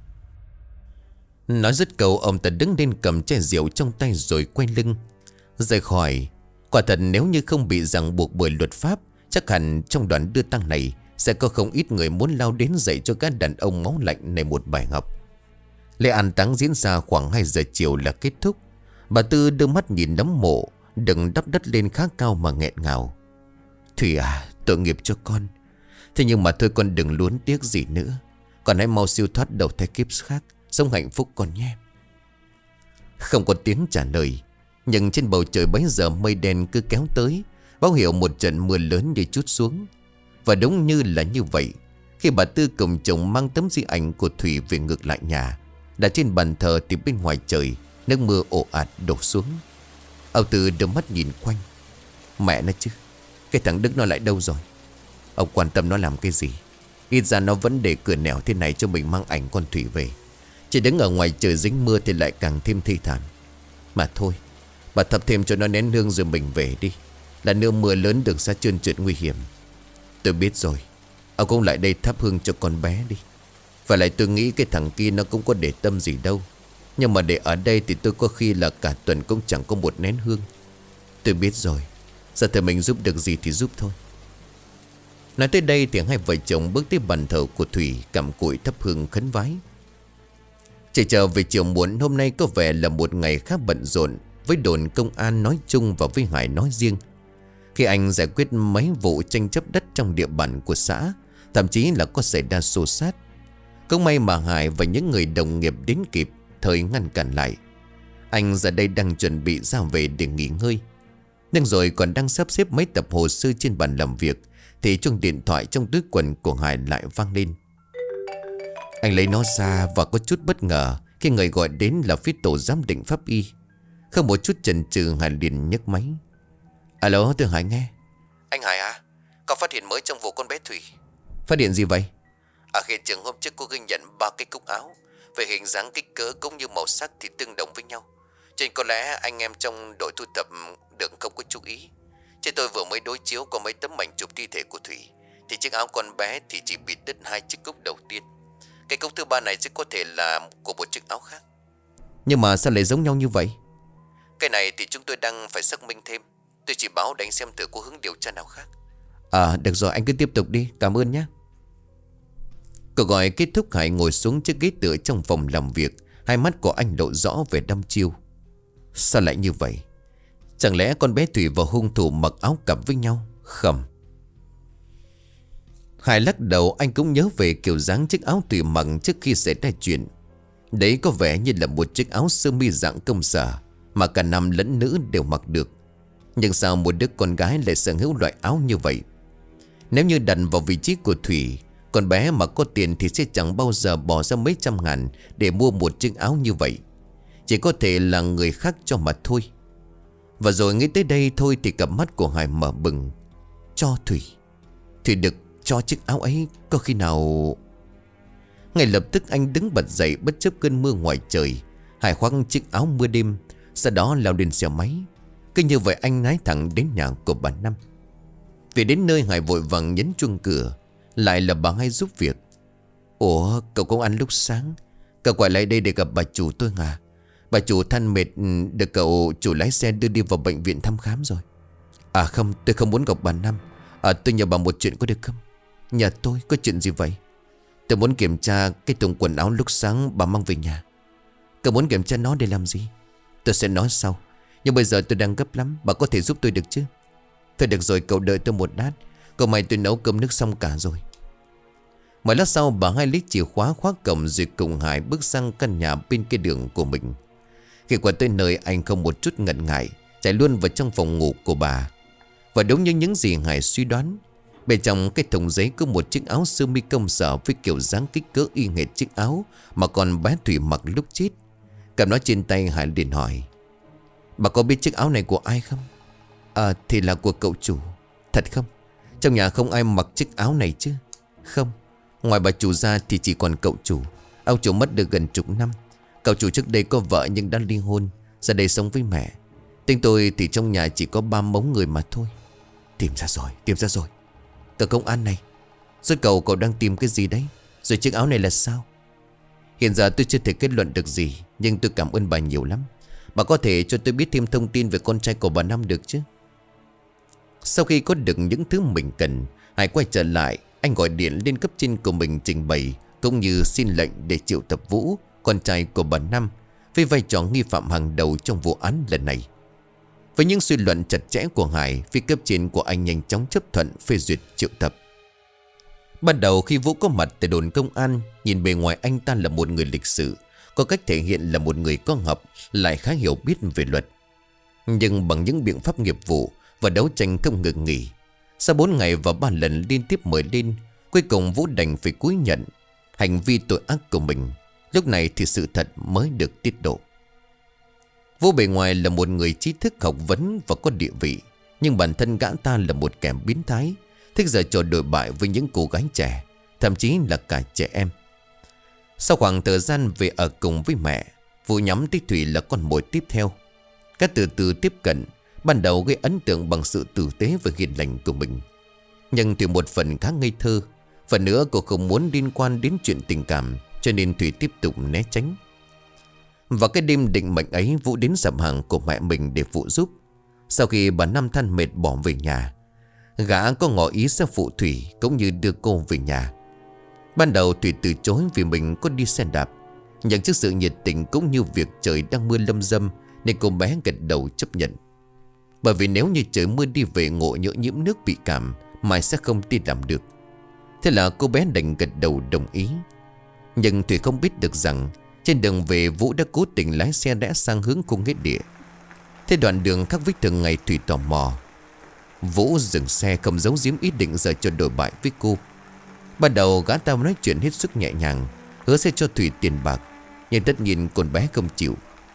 Nói dứt câu, ông ta đứng lên cầm chai rượu trong tay rồi quay lưng rời khỏi. Quả thật nếu như không bị ràng buộc bởi luật pháp, chắc hẳn trong đoàn đưa tang này sẽ có không ít người muốn lao đến dạy cho các đàn ông máu lạnh này một bài học. Lễ an táng diễn ra khoảng 2 giờ chiều là kết thúc. Bà Tư đưa mắt nhìn nấm mộ đừng đắp đất lên khá cao mà nghẹn ngào. Thủy à, tội nghiệp cho con. Thế nhưng mà thôi con đừng luốn tiếc gì nữa. Con hãy mau siêu thoát đầu thai kiếp khác, sống hạnh phúc con nhé. Không có tiếng trả lời, nhưng trên bầu trời bấy giờ mây đen cứ kéo tới, báo hiệu một trận mưa lớn như trút xuống. Và đúng như là như vậy, khi bà Tư cùng chồng mang tấm di ảnh của Thủy về ngược lại nhà, đặt trên bàn thờ thì bên ngoài trời nước mưa ồ ạt đổ xuống. Ông Tư đưa mắt nhìn quanh. Mẹ nó chứ, cái thằng Đức nó lại đâu rồi? Ông quan tâm nó làm cái gì? Ít ra nó vẫn để cửa nẻo thế này cho mình mang ảnh con Thủy về. Chỉ đứng ở ngoài trời dính mưa thì lại càng thêm thi thảm. Mà thôi, bà thắp thêm cho nó nén hương rồi mình về đi. Là nữa mưa lớn đường xa trơn trượt nguy hiểm. Tôi biết rồi, ông cũng lại đây thắp hương cho con bé đi. Và lại tôi nghĩ cái thằng kia nó cũng có để tâm gì đâu. Nhưng mà để ở đây thì tôi có khi là cả tuần cũng chẳng có một nén hương. Tôi biết rồi, giờ thì mình giúp được gì thì giúp thôi. Nói tới đây thì hai vợ chồng bước tới bàn thờ của Thủy, cắm cụi thắp hương khấn vái. Chỉ trở về chiều muộn, hôm nay có vẻ là một ngày khá bận rộn với đồn công an nói chung và với Hải nói riêng. Khi anh giải quyết mấy vụ tranh chấp đất trong địa bàn của xã, thậm chí là có xảy ra xô xát. Cũng may mà Hải và những người đồng nghiệp đến kịp thời ngăn cản lại. Anh giờ đây đang chuẩn bị ra về để nghỉ ngơi. Nhưng rồi còn đang sắp xếp mấy tập hồ sơ trên bàn làm việc thì chuông điện thoại trong túi quần của Hải lại vang lên. Anh lấy nó ra và có chút bất ngờ khi người gọi đến là phía tổ giám định pháp y. Không một chút chần chừ Hải liền nhấc máy. Alo, tôi Hải nghe. Anh Hải à, có phát hiện mới trong vụ con bé Thủy. Phát hiện gì vậy? Ở hiện trường hôm trước cô ghi nhận 3 cái cúc áo. Về hình dáng, kích cỡ cũng như màu sắc thì tương đồng với nhau. Cho nên có lẽ anh em trong đội thu thập được không có chú ý. Chứ tôi vừa mới đối chiếu có mấy tấm ảnh chụp thi thể của Thủy, thì chiếc áo con bé thì chỉ bị đứt 2 chiếc cúc đầu tiên. Cái cúc thứ 3 này sẽ có thể là của một chiếc áo khác. Nhưng mà sao lại giống nhau như vậy? Cái này thì chúng tôi đang phải xác minh thêm. Tôi chỉ báo đánh xem thử có hướng điều tra nào khác. Được rồi, anh cứ tiếp tục đi, cảm ơn nhé. Cuộc gọi kết thúc, Hải ngồi xuống chiếc ghế tựa trong phòng làm việc. Hai mắt của anh lộ rõ vẻ đăm chiêu. Sao lại như vậy? Chẳng lẽ con bé Thủy và hung thủ mặc áo cặp với nhau? Không. Hải lắc đầu, anh cũng nhớ về kiểu dáng chiếc áo Thủy mặc trước khi xảy ra chuyện. Đấy có vẻ như là một chiếc áo sơ mi dạng công sở mà cả nam lẫn nữ đều mặc được. Nhưng sao một đứa con gái lại sở hữu loại áo như vậy? Nếu như đặt vào vị trí của Thủy, con bé mà có tiền thì sẽ chẳng bao giờ bỏ ra mấy trăm ngàn để mua một chiếc áo như vậy. Chỉ có thể là người khác cho mà thôi. Và rồi nghĩ tới đây thôi thì cặp mắt của Hải mở bừng. Cho Thủy. Thủy được cho chiếc áo ấy có khi nào... Ngay lập tức anh đứng bật dậy bất chấp cơn mưa ngoài trời. Hải khoác chiếc áo mưa đêm, sau đó leo lên xe máy. Cứ như vậy anh lái thẳng đến nhà của bà Năm. Về đến nơi, Hải vội vàng nhấn chuông cửa. Lại là bà Hai giúp việc. Ủa, cậu công ăn lúc sáng, cậu gọi lại đây để gặp bà chủ tôi à? Bà chủ than mệt, được cậu chủ lái xe đưa đi vào bệnh viện thăm khám rồi. À không, tôi không muốn gặp bà Năm. Tôi nhờ bà một chuyện có được không? Nhà tôi có chuyện gì vậy? Tôi muốn kiểm tra cái thùng quần áo lúc sáng bà mang về nhà. Cậu muốn kiểm tra nó để làm gì? Tôi sẽ nói sau. Nhưng bây giờ tôi đang gấp lắm, bà có thể giúp tôi được chứ? Thôi được rồi, cậu đợi tôi một lát. Cậu mày tôi nấu cơm nước xong cả rồi. Một lát sau, bà Hai lấy chìa khóa khóa cổng rồi cùng Hải bước sang căn nhà bên kia đường của mình. Khi qua tới nơi, anh không một chút ngần ngại chạy luôn vào trong phòng ngủ của bà. Và đúng như những gì Hải suy đoán, bên trong cái thùng giấy có một chiếc áo sơ mi công sở với kiểu dáng kích cỡ y hệt chiếc áo mà con bé Thủy mặc lúc chết. Cầm nó trên tay, Hải liền hỏi: bà có biết chiếc áo này của ai không? Thì là của cậu chủ. Thật không? Trong nhà không ai mặc chiếc áo này chứ? Không, ngoài bà chủ ra thì chỉ còn cậu chủ. Ông chủ mất được gần chục năm. Cậu chủ trước đây có vợ nhưng đã ly hôn, ra đây sống với mẹ. Tính tôi thì trong nhà chỉ có 3 mống người mà thôi. Tìm ra rồi. Cậu công an này, rốt cậu đang tìm cái gì đấy? Rồi chiếc áo này là sao? Hiện giờ tôi chưa thể kết luận được gì, nhưng tôi cảm ơn bà nhiều lắm. Bà có thể cho tôi biết thêm thông tin về con trai của bà Năm được chứ? Sau khi có được những thứ mình cần, Hải quay trở lại. Anh gọi điện lên cấp trên của mình trình bày, cũng như xin lệnh để triệu tập Vũ, con trai của bà Năm, với vai trò nghi phạm hàng đầu trong vụ án lần này. Với những suy luận chặt chẽ của Hải, phía cấp trên của anh nhanh chóng chấp thuận phê duyệt triệu tập. Ban đầu khi Vũ có mặt tại đồn công an, nhìn bề ngoài anh ta là một người lịch sự, có cách thể hiện là một người có học, lại khá hiểu biết về luật. Nhưng bằng những biện pháp nghiệp vụ và đấu tranh không ngừng nghỉ, sau 4 ngày và 3 lần liên tiếp mời lên, cuối cùng Vũ đành phải cúi nhận hành vi tội ác của mình. Lúc này thì sự thật mới được tiết lộ. Vũ bề ngoài là một người trí thức, học vấn và có địa vị, nhưng bản thân gã ta là một kẻ biến thái, thích giở trò đồi bại với những cô gái trẻ, thậm chí là cả trẻ em. Sau khoảng thời gian về ở cùng với mẹ, Vũ nhắm tới Thủy là con mồi tiếp theo. Gã từ từ tiếp cận, ban đầu gây ấn tượng bằng sự tử tế và hiền lành của mình. Nhưng Thủy một phần khá ngây thơ, phần nữa cô không muốn liên quan đến chuyện tình cảm, cho nên Thủy tiếp tục né tránh. Vào cái đêm định mệnh ấy, Vũ đến sạp hàng của mẹ mình để phụ giúp. Sau khi bà Năm than mệt bỏ về nhà, gã có ngỏ ý sẽ phụ Thủy cũng như đưa cô về nhà. Ban đầu Thủy từ chối vì mình có đi xe đạp, nhưng trước sự nhiệt tình cũng như việc trời đang mưa lâm dâm nên cô bé gật đầu chấp nhận. Bởi vì nếu như trời mưa đi về ngộ nhỡ nhiễm nước bị cảm, Mai sẽ không đi làm được. Thế là cô bé đành gật đầu đồng ý. Nhưng Thủy không biết được rằng trên đường về, Vũ đã cố tình lái xe rẽ sang hướng khu nghĩa địa. Thế đoạn đường khác với thường ngày, Thủy tò mò. Vũ dừng xe không giấu giếm ý định giờ cho đổi bại với cô. Ban đầu gã ta nói chuyện hết sức nhẹ nhàng, hứa sẽ cho Thủy tiền bạc, nhưng tất nhiên con bé không chịu.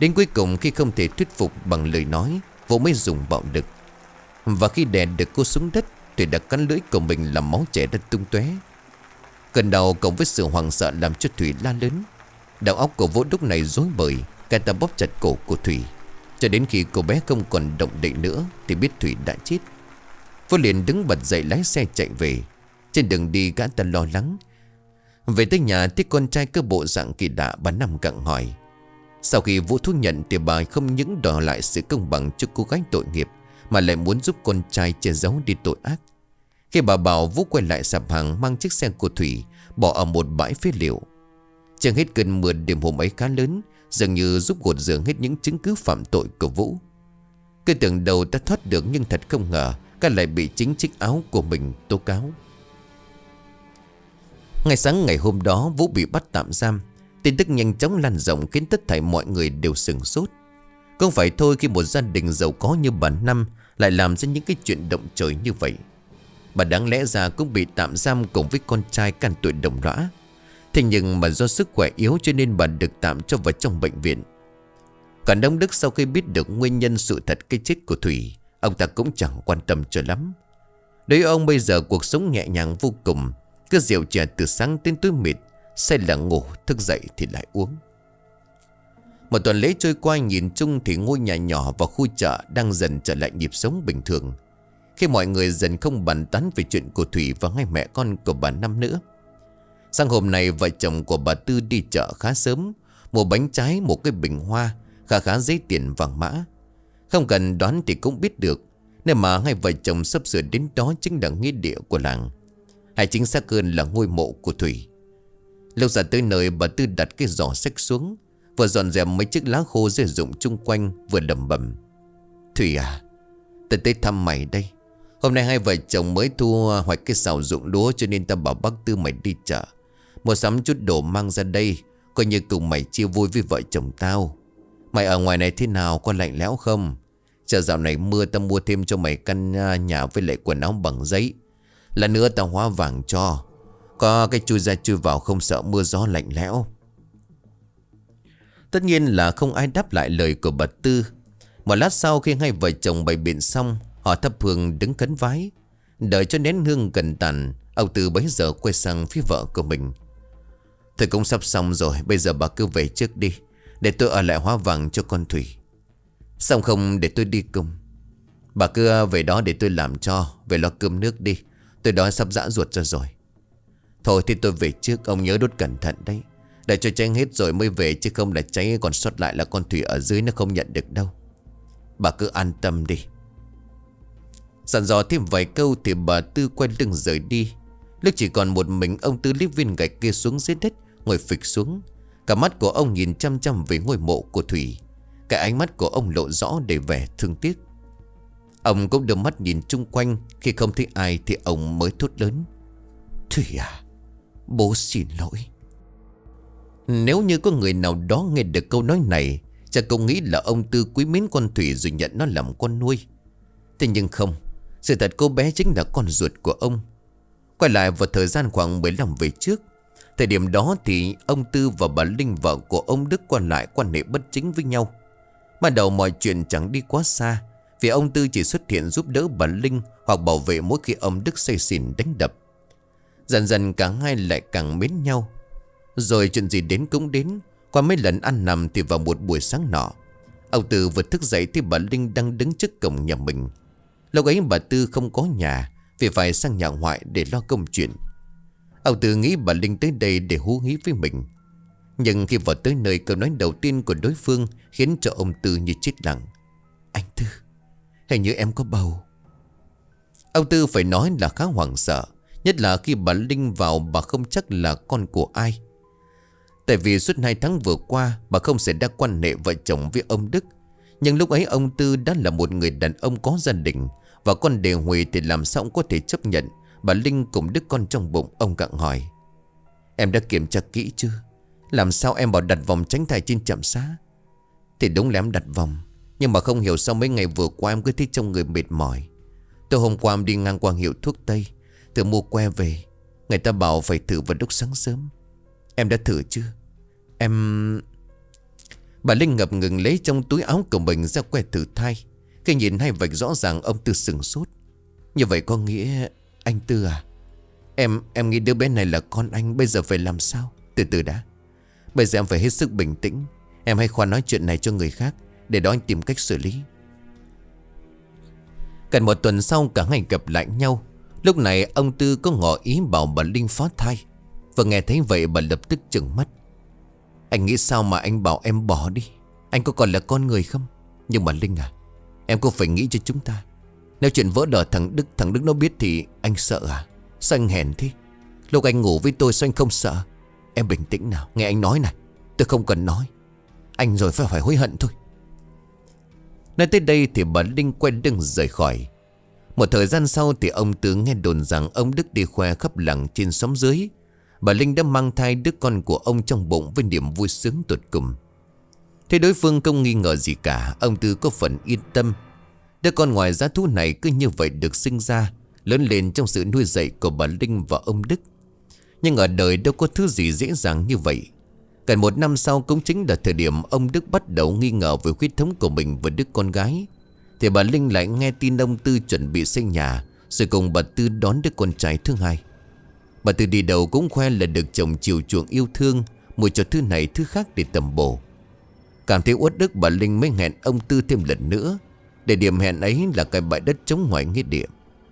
Đến cuối cùng khi không thể thuyết phục bằng lời nói, Vũ mới dùng bạo lực. Và khi đè được cô xuống đất, Thủy đã cắn lưỡi của mình làm máu chảy ra tung tóe. Cơn đau cộng với sự hoảng sợ làm cho Thủy la lớn. Đầu óc của Vũ lúc này rối bời. Cả ta bóp chặt cổ của Thủy, cho đến khi cô bé không còn động đậy nữa thì biết Thủy đã chết. Vũ liền đứng bật dậy lái xe chạy về. Trên đường đi gã ta lo lắng. Về tới nhà thấy con trai cơ bộ dạng kỳ lạ, bà Năm gặng hỏi. Sau khi Vũ thú nhận thì bà không những đòi lại sự công bằng cho cô gái tội nghiệp, mà lại muốn giúp con trai che giấu đi tội ác. Khi bà bảo Vũ quay lại sạp hàng, mang chiếc xe của Thủy bỏ ở một bãi phế liệu. Chẳng hết cơn mưa đêm hôm ấy khá lớn, dường như giúp gột rửa hết những chứng cứ phạm tội của Vũ. Cứ tưởng đầu ta thoát được, nhưng thật không ngờ cả lại bị chính chiếc áo của mình tố cáo. Ngày sáng ngày hôm đó, Vũ bị bắt tạm giam. Tin tức nhanh chóng lan rộng khiến tất thảy mọi người đều sửng sốt. Không phải thôi khi một gia đình giàu có như bà Năm lại làm ra những cái chuyện động trời như vậy. Bà đáng lẽ ra cũng bị tạm giam cùng với con trai can tội đồng lõa. Thế nhưng mà do sức khỏe yếu cho nên bà được tạm cho vào trong bệnh viện. Còn ông Đức sau khi biết được nguyên nhân sự thật cái chết của Thủy, ông ta cũng chẳng quan tâm cho lắm. Đối với ông bây giờ cuộc sống nhẹ nhàng vô cùng. Cứ rượu chè từ sáng đến tối mịt, say là ngủ, thức dậy thì lại uống. Một tuần lễ trôi qua, nhìn chung thì ngôi nhà nhỏ và khu chợ đang dần trở lại nhịp sống bình thường. Khi mọi người dần không bàn tán về chuyện của Thủy và ngay mẹ con của bà Năm nữa. Sang hôm nay vợ chồng của bà Tư đi chợ khá sớm, mua bánh trái, một cái bình hoa, khá giấy tiền vàng mã. Không cần đoán thì cũng biết được, nếu mà hai vợ chồng sắp sửa đến đó chính là nghĩa địa của làng, hay chính xác hơn là ngôi mộ của Thủy. Lúc ra tới nơi, bà Tư đặt cái giỏ xách xuống, vừa dọn dẹp mấy chiếc lá khô rơi rụng chung quanh, vừa lẩm bẩm. Thủy à, ta tới thăm mày đây. Hôm nay hai vợ chồng mới thu hoạch cái xào ruộng lúa, cho nên ta bảo bác Tư mày đi chợ mua sắm chút đồ mang ra đây, coi như cùng mày chia vui với vợ chồng tao. Mày ở ngoài này thế nào, có lạnh lẽo không? Chợ dạo này mưa, ta mua thêm cho mày căn nhà với lại quần áo bằng giấy. Lần nữa tao hóa vàng cho, có cái chui ra chui vào, không sợ mưa gió lạnh lẽo. Tất nhiên là không ai đáp lại lời của bà Tư. Một lát sau khi hai vợ chồng bày biện xong, họ thắp hương đứng khấn vái. Đợi cho nén hương gần tàn, ông Tư bấy giờ quay sang phía vợ của mình. Thôi cũng sắp xong rồi, bây giờ bà cứ về trước đi, để tôi ở lại hóa vàng cho con Thủy. Xong không để tôi đi cùng. Bà cứ về đó để tôi làm cho, về lo cơm nước đi, tôi đói sắp giã ruột ra rồi. Thôi thì tôi về trước, ông nhớ đốt cẩn thận đấy. Để cho cháy hết rồi mới về, chứ không là cháy còn sót lại là con Thủy ở dưới nó không nhận được đâu. Bà cứ an tâm đi. Dặn dò thêm vài câu thì bà Tư quay lưng rời đi. Lúc chỉ còn một mình, ông Tư liếc viên gạch kia xuống dưới đất, ngồi phịch xuống. Cả mắt của ông nhìn chăm chăm về ngôi mộ của Thủy. Cái ánh mắt của ông lộ rõ đầy vẻ thương tiếc. Ông cũng đưa mắt nhìn chung quanh. Khi không thấy ai thì ông mới thốt lớn. Thủy à, bố xin lỗi. Nếu như có người nào đó nghe được câu nói này, chắc cũng nghĩ là ông Tư quý mến con Thủy rồi nhận nó làm con nuôi. Thế nhưng không, sự thật cô bé chính là con ruột của ông. Quay lại vào thời gian khoảng 15 về trước. Thời điểm đó thì ông Tư và bà Linh, vợ của ông Đức, qua lại quan hệ bất chính với nhau. Ban đầu mọi chuyện chẳng đi quá xa, vì ông Tư chỉ xuất hiện giúp đỡ bà Linh hoặc bảo vệ mỗi khi ông Đức say xỉn đánh đập. Dần dần cả hai lại càng mến nhau. Rồi chuyện gì đến cũng đến. Qua mấy lần ăn nằm thì vào một buổi sáng nọ, ông Tư vừa thức dậy thì bà Linh đang đứng trước cổng nhà mình. Lúc ấy bà Tư không có nhà, vì phải sang nhà ngoại để lo công chuyện. Ông Tư nghĩ bà Linh tới đây để hú hí với mình. Nhưng khi vào tới nơi, câu nói đầu tiên của đối phương khiến cho ông Tư như chết lặng. Anh Tư, hình như em có bầu. Ông Tư phải nói là khá hoảng sợ, nhất là khi bà Linh vào, bà không chắc là con của ai. Tại vì suốt 2 tháng vừa qua bà không xảy ra quan hệ vợ chồng với ông Đức. Nhưng lúc ấy ông Tư đã là một người đàn ông có gia đình, và con đề Huệ thì làm sao ông có thể chấp nhận bà Linh cùng đứa con trong bụng. Ông gặng hỏi. Em đã kiểm tra kỹ chưa? Làm sao em bảo đặt vòng tránh thai trên trạm xá? Thì đúng là em đặt vòng, nhưng mà không hiểu sao mấy ngày vừa qua em cứ thấy trong người mệt mỏi. Tôi hôm qua em đi ngang qua hiệu thuốc Tây, tự mua que về. Người ta bảo phải thử vào lúc sáng sớm. Em đã thử chưa? Em... Bà Linh ngập ngừng lấy trong túi áo của mình ra que thử thai. Khi nhìn hai vạch rõ ràng, ông Tư sửng sốt. Như vậy có nghĩa... Anh Tư à, em nghĩ đứa bé này là con anh. Bây giờ phải làm sao? Từ từ đã. Bây giờ em phải hết sức bình tĩnh. Em hãy khoan nói chuyện này cho người khác, để đó anh tìm cách xử lý. Gần một tuần sau cả hai gặp lại nhau. Lúc này ông Tư có ngỏ ý bảo bà Linh phá thai. Và nghe thấy vậy bà lập tức trừng mắt. Anh nghĩ sao mà anh bảo em bỏ đi? Anh có còn là con người không? Nhưng mà Linh à, em có phải nghĩ cho chúng ta. Nếu chuyện vỡ lở thằng Đức nó biết thì anh sợ à? Sao anh hèn thế? Lúc anh ngủ với tôi sao anh không sợ? Em bình tĩnh nào, nghe anh nói này. Tôi không cần nói. Anh rồi phải hối hận thôi. Nói tới đây thì bà Linh quay lưng rời khỏi. Một thời gian sau thì ông Tư nghe đồn rằng ông Đức đi khoe khắp làng trên xóm dưới. Bà Linh đã mang thai đứa con của ông trong bụng với niềm vui sướng tột cùng. Thế đối phương không nghi ngờ gì cả, ông Tư có phần yên tâm. Đứa con ngoài giá thú này cứ như vậy được sinh ra, lớn lên trong sự nuôi dạy của bà Linh và ông Đức. Nhưng ở đời đâu có thứ gì dễ dàng như vậy. Gần một năm sau cũng chính là thời điểm ông Đức bắt đầu nghi ngờ về huyết thống của mình và đứa con gái, thì bà Linh lại nghe tin ông Tư chuẩn bị xây nhà, rồi cùng bà Tư đón đứa con trai thứ hai. Bà Tư đi đầu cũng khoe là được chồng chiều chuộng yêu thương, mua cho thứ này thứ khác để tầm bổ. Cảm thấy uất ức, bà Linh mới hẹn ông Tư thêm lần nữa. Để điểm hẹn ấy là cái bãi đất trống ngoài nghĩa địa.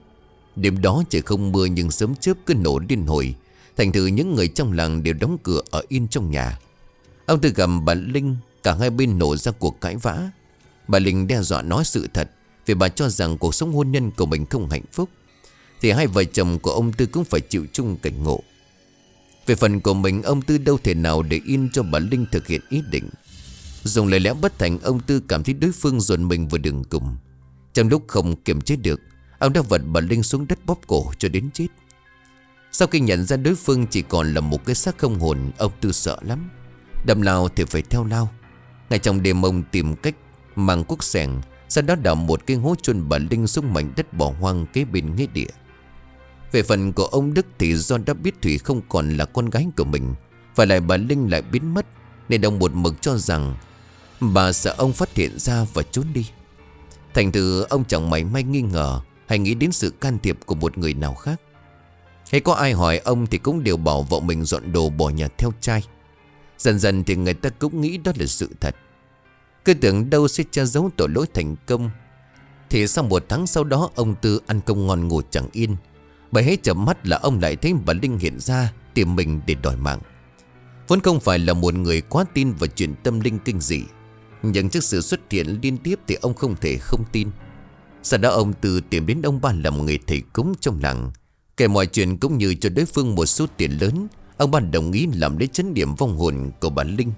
Đêm đó trời không mưa nhưng sấm chớp cứ nổ liên hồi. Thành thử những người trong làng đều đóng cửa ở yên trong nhà. Ông Tư gặp bà Linh, cả hai bên nổ ra cuộc cãi vã. Bà Linh đe dọa nói sự thật, vì bà cho rằng cuộc sống hôn nhân của mình không hạnh phúc, thì hai vợ chồng của ông Tư cũng phải chịu chung cảnh ngộ. Về phần của mình, ông Tư đâu thể nào để yên cho bà Linh thực hiện ý định. Dùng lời lẽ bất thành, ông Tư cảm thấy đối phương dồn mình vào đường cùng. Trong lúc không kiềm chế được, ông đã vật bà Linh xuống đất bóp cổ cho đến chết. Sau khi nhận ra đối phương chỉ còn là một cái xác không hồn, ông Tư sợ lắm. Đâm lao thì phải theo lao. Ngay trong đêm ông tìm cách mang cuốc xẻng, sau đó đào một cái hố chôn bà Linh xuống mảnh đất bỏ hoang kế bên nghĩa địa. Về phần của ông Đức thì do đã biết Thủy không còn là con gái của mình, và lại bà Linh lại biến mất, nên ông một mực cho rằng bà sợ ông phát hiện ra và trốn đi. Thành thử ông chẳng mảy may nghi ngờ hay nghĩ đến sự can thiệp của một người nào khác. Hay có ai hỏi ông thì cũng đều bảo vợ mình dọn đồ bỏ nhà theo trai. Dần dần thì người ta cũng nghĩ đó là sự thật. Cứ tưởng đâu sẽ che giấu tội lỗi thành công, thì sau một tháng sau đó ông Tư ăn công ngon ngủ chẳng yên. Bởi hết chợp mắt là ông lại thấy bà Linh hiện ra tìm mình để đòi mạng. Vốn không phải là một người quá tin vào chuyện tâm linh kinh dị, nhưng trước sự xuất hiện liên tiếp thì ông không thể không tin. Sau đó ông Tư tìm đến ông Ba làm người thầy cúng trong làng, kể mọi chuyện cũng như cho đối phương một số tiền lớn. Ông Ba đồng ý làm để trấn điểm vong hồn của bà Linh.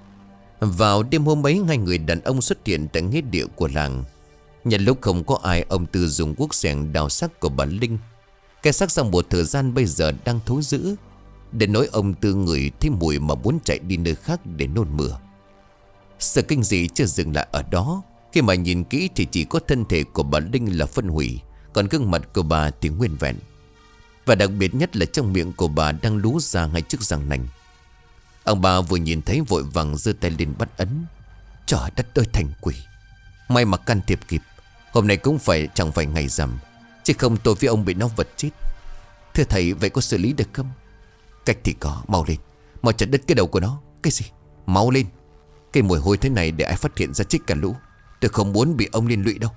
Vào đêm hôm ấy, hai người đàn ông xuất hiện tại nghĩa địa của làng. Nhận lúc không có ai, ông Tư dùng cuốc xẻng đào xác của bà Linh. Cái xác sau một thời gian bây giờ đang thối rữa, đến nỗi ông Tư ngửi thấy mùi mà muốn chạy đi nơi khác để nôn mửa. Sự kinh dị chưa dừng lại ở đó. Khi mà nhìn kỹ thì chỉ có thân thể của bà Linh là phân hủy, còn gương mặt của bà thì nguyên vẹn. Và đặc biệt nhất là trong miệng của bà đang lú ra ngay trước răng nanh. Ông bà vừa nhìn thấy vội vàng giơ tay lên bắt ấn. Trời đất ơi, thành quỷ! May mà can thiệp kịp, hôm nay cũng chẳng phải ngày rằm, chứ không tôi với ông bị nó vật chết. Thưa thầy, vậy có xử lý được không? Cách thì có, mau lên, mau chặt đứt cái đầu của nó. Cái gì? Mau lên! Cái mùi hôi thế này để ai phát hiện ra chết cả lũ. Tôi không muốn bị ông liên lụy đâu.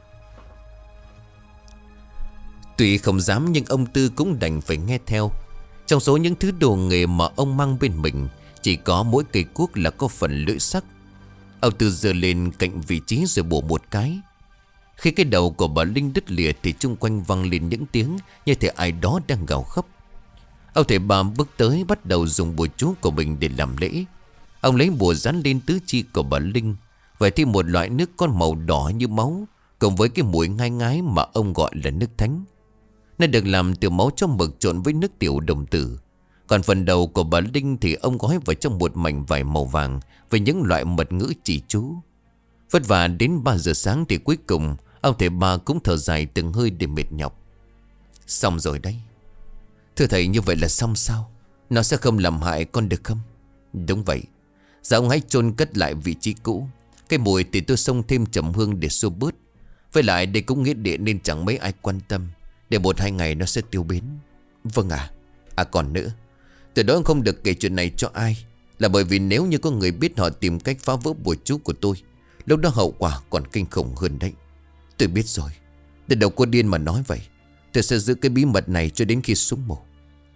Tuy không dám nhưng ông Tư cũng đành phải nghe theo. Trong số những thứ đồ nghề mà ông mang bên mình, chỉ có mỗi cây cuốc là có phần lưỡi sắc. Ông Tư giơ lên cạnh vị trí rồi bổ một cái. Khi cái đầu của bà Linh đứt lìa thì chung quanh vang lên những tiếng như thể ai đó đang gào khóc. Ông thầy bà bước tới, bắt đầu dùng bùa chú của mình để làm lễ. Ông lấy bùa dán lên tứ chi của bà Linh, vậy thì một loại nước con màu đỏ như máu, cùng với cái mùi ngai ngái mà ông gọi là nước thánh. Nó được làm từ máu trong mực trộn với nước tiểu đồng tử. Còn phần đầu của bà Linh thì ông gói vào trong một mảnh vải màu vàng với những loại mật ngữ chỉ chú. Vất vả đến 3 giờ sáng thì cuối cùng ông thầy bà cũng thở dài từng hơi để mệt nhọc. Xong rồi đấy. Thưa thầy, như vậy là xong sao? Nó sẽ không làm hại con được không? Đúng vậy. Dạ ông hãy chôn cất lại vị trí cũ. Cái mùi thì tôi xông thêm trầm hương để xua bớt. Với lại đây cũng nghĩa địa nên chẳng mấy ai quan tâm. Để 1-2 ngày nó sẽ tiêu biến. Vâng ạ. À còn nữa, từ đó không được kể chuyện này cho ai, là bởi vì nếu như có người biết họ tìm cách phá vỡ bùa chú của tôi, lúc đó hậu quả còn kinh khủng hơn đấy. Tôi biết rồi. Từ đầu cô điên mà nói vậy. Tôi sẽ giữ cái bí mật này cho đến khi xuống mồ.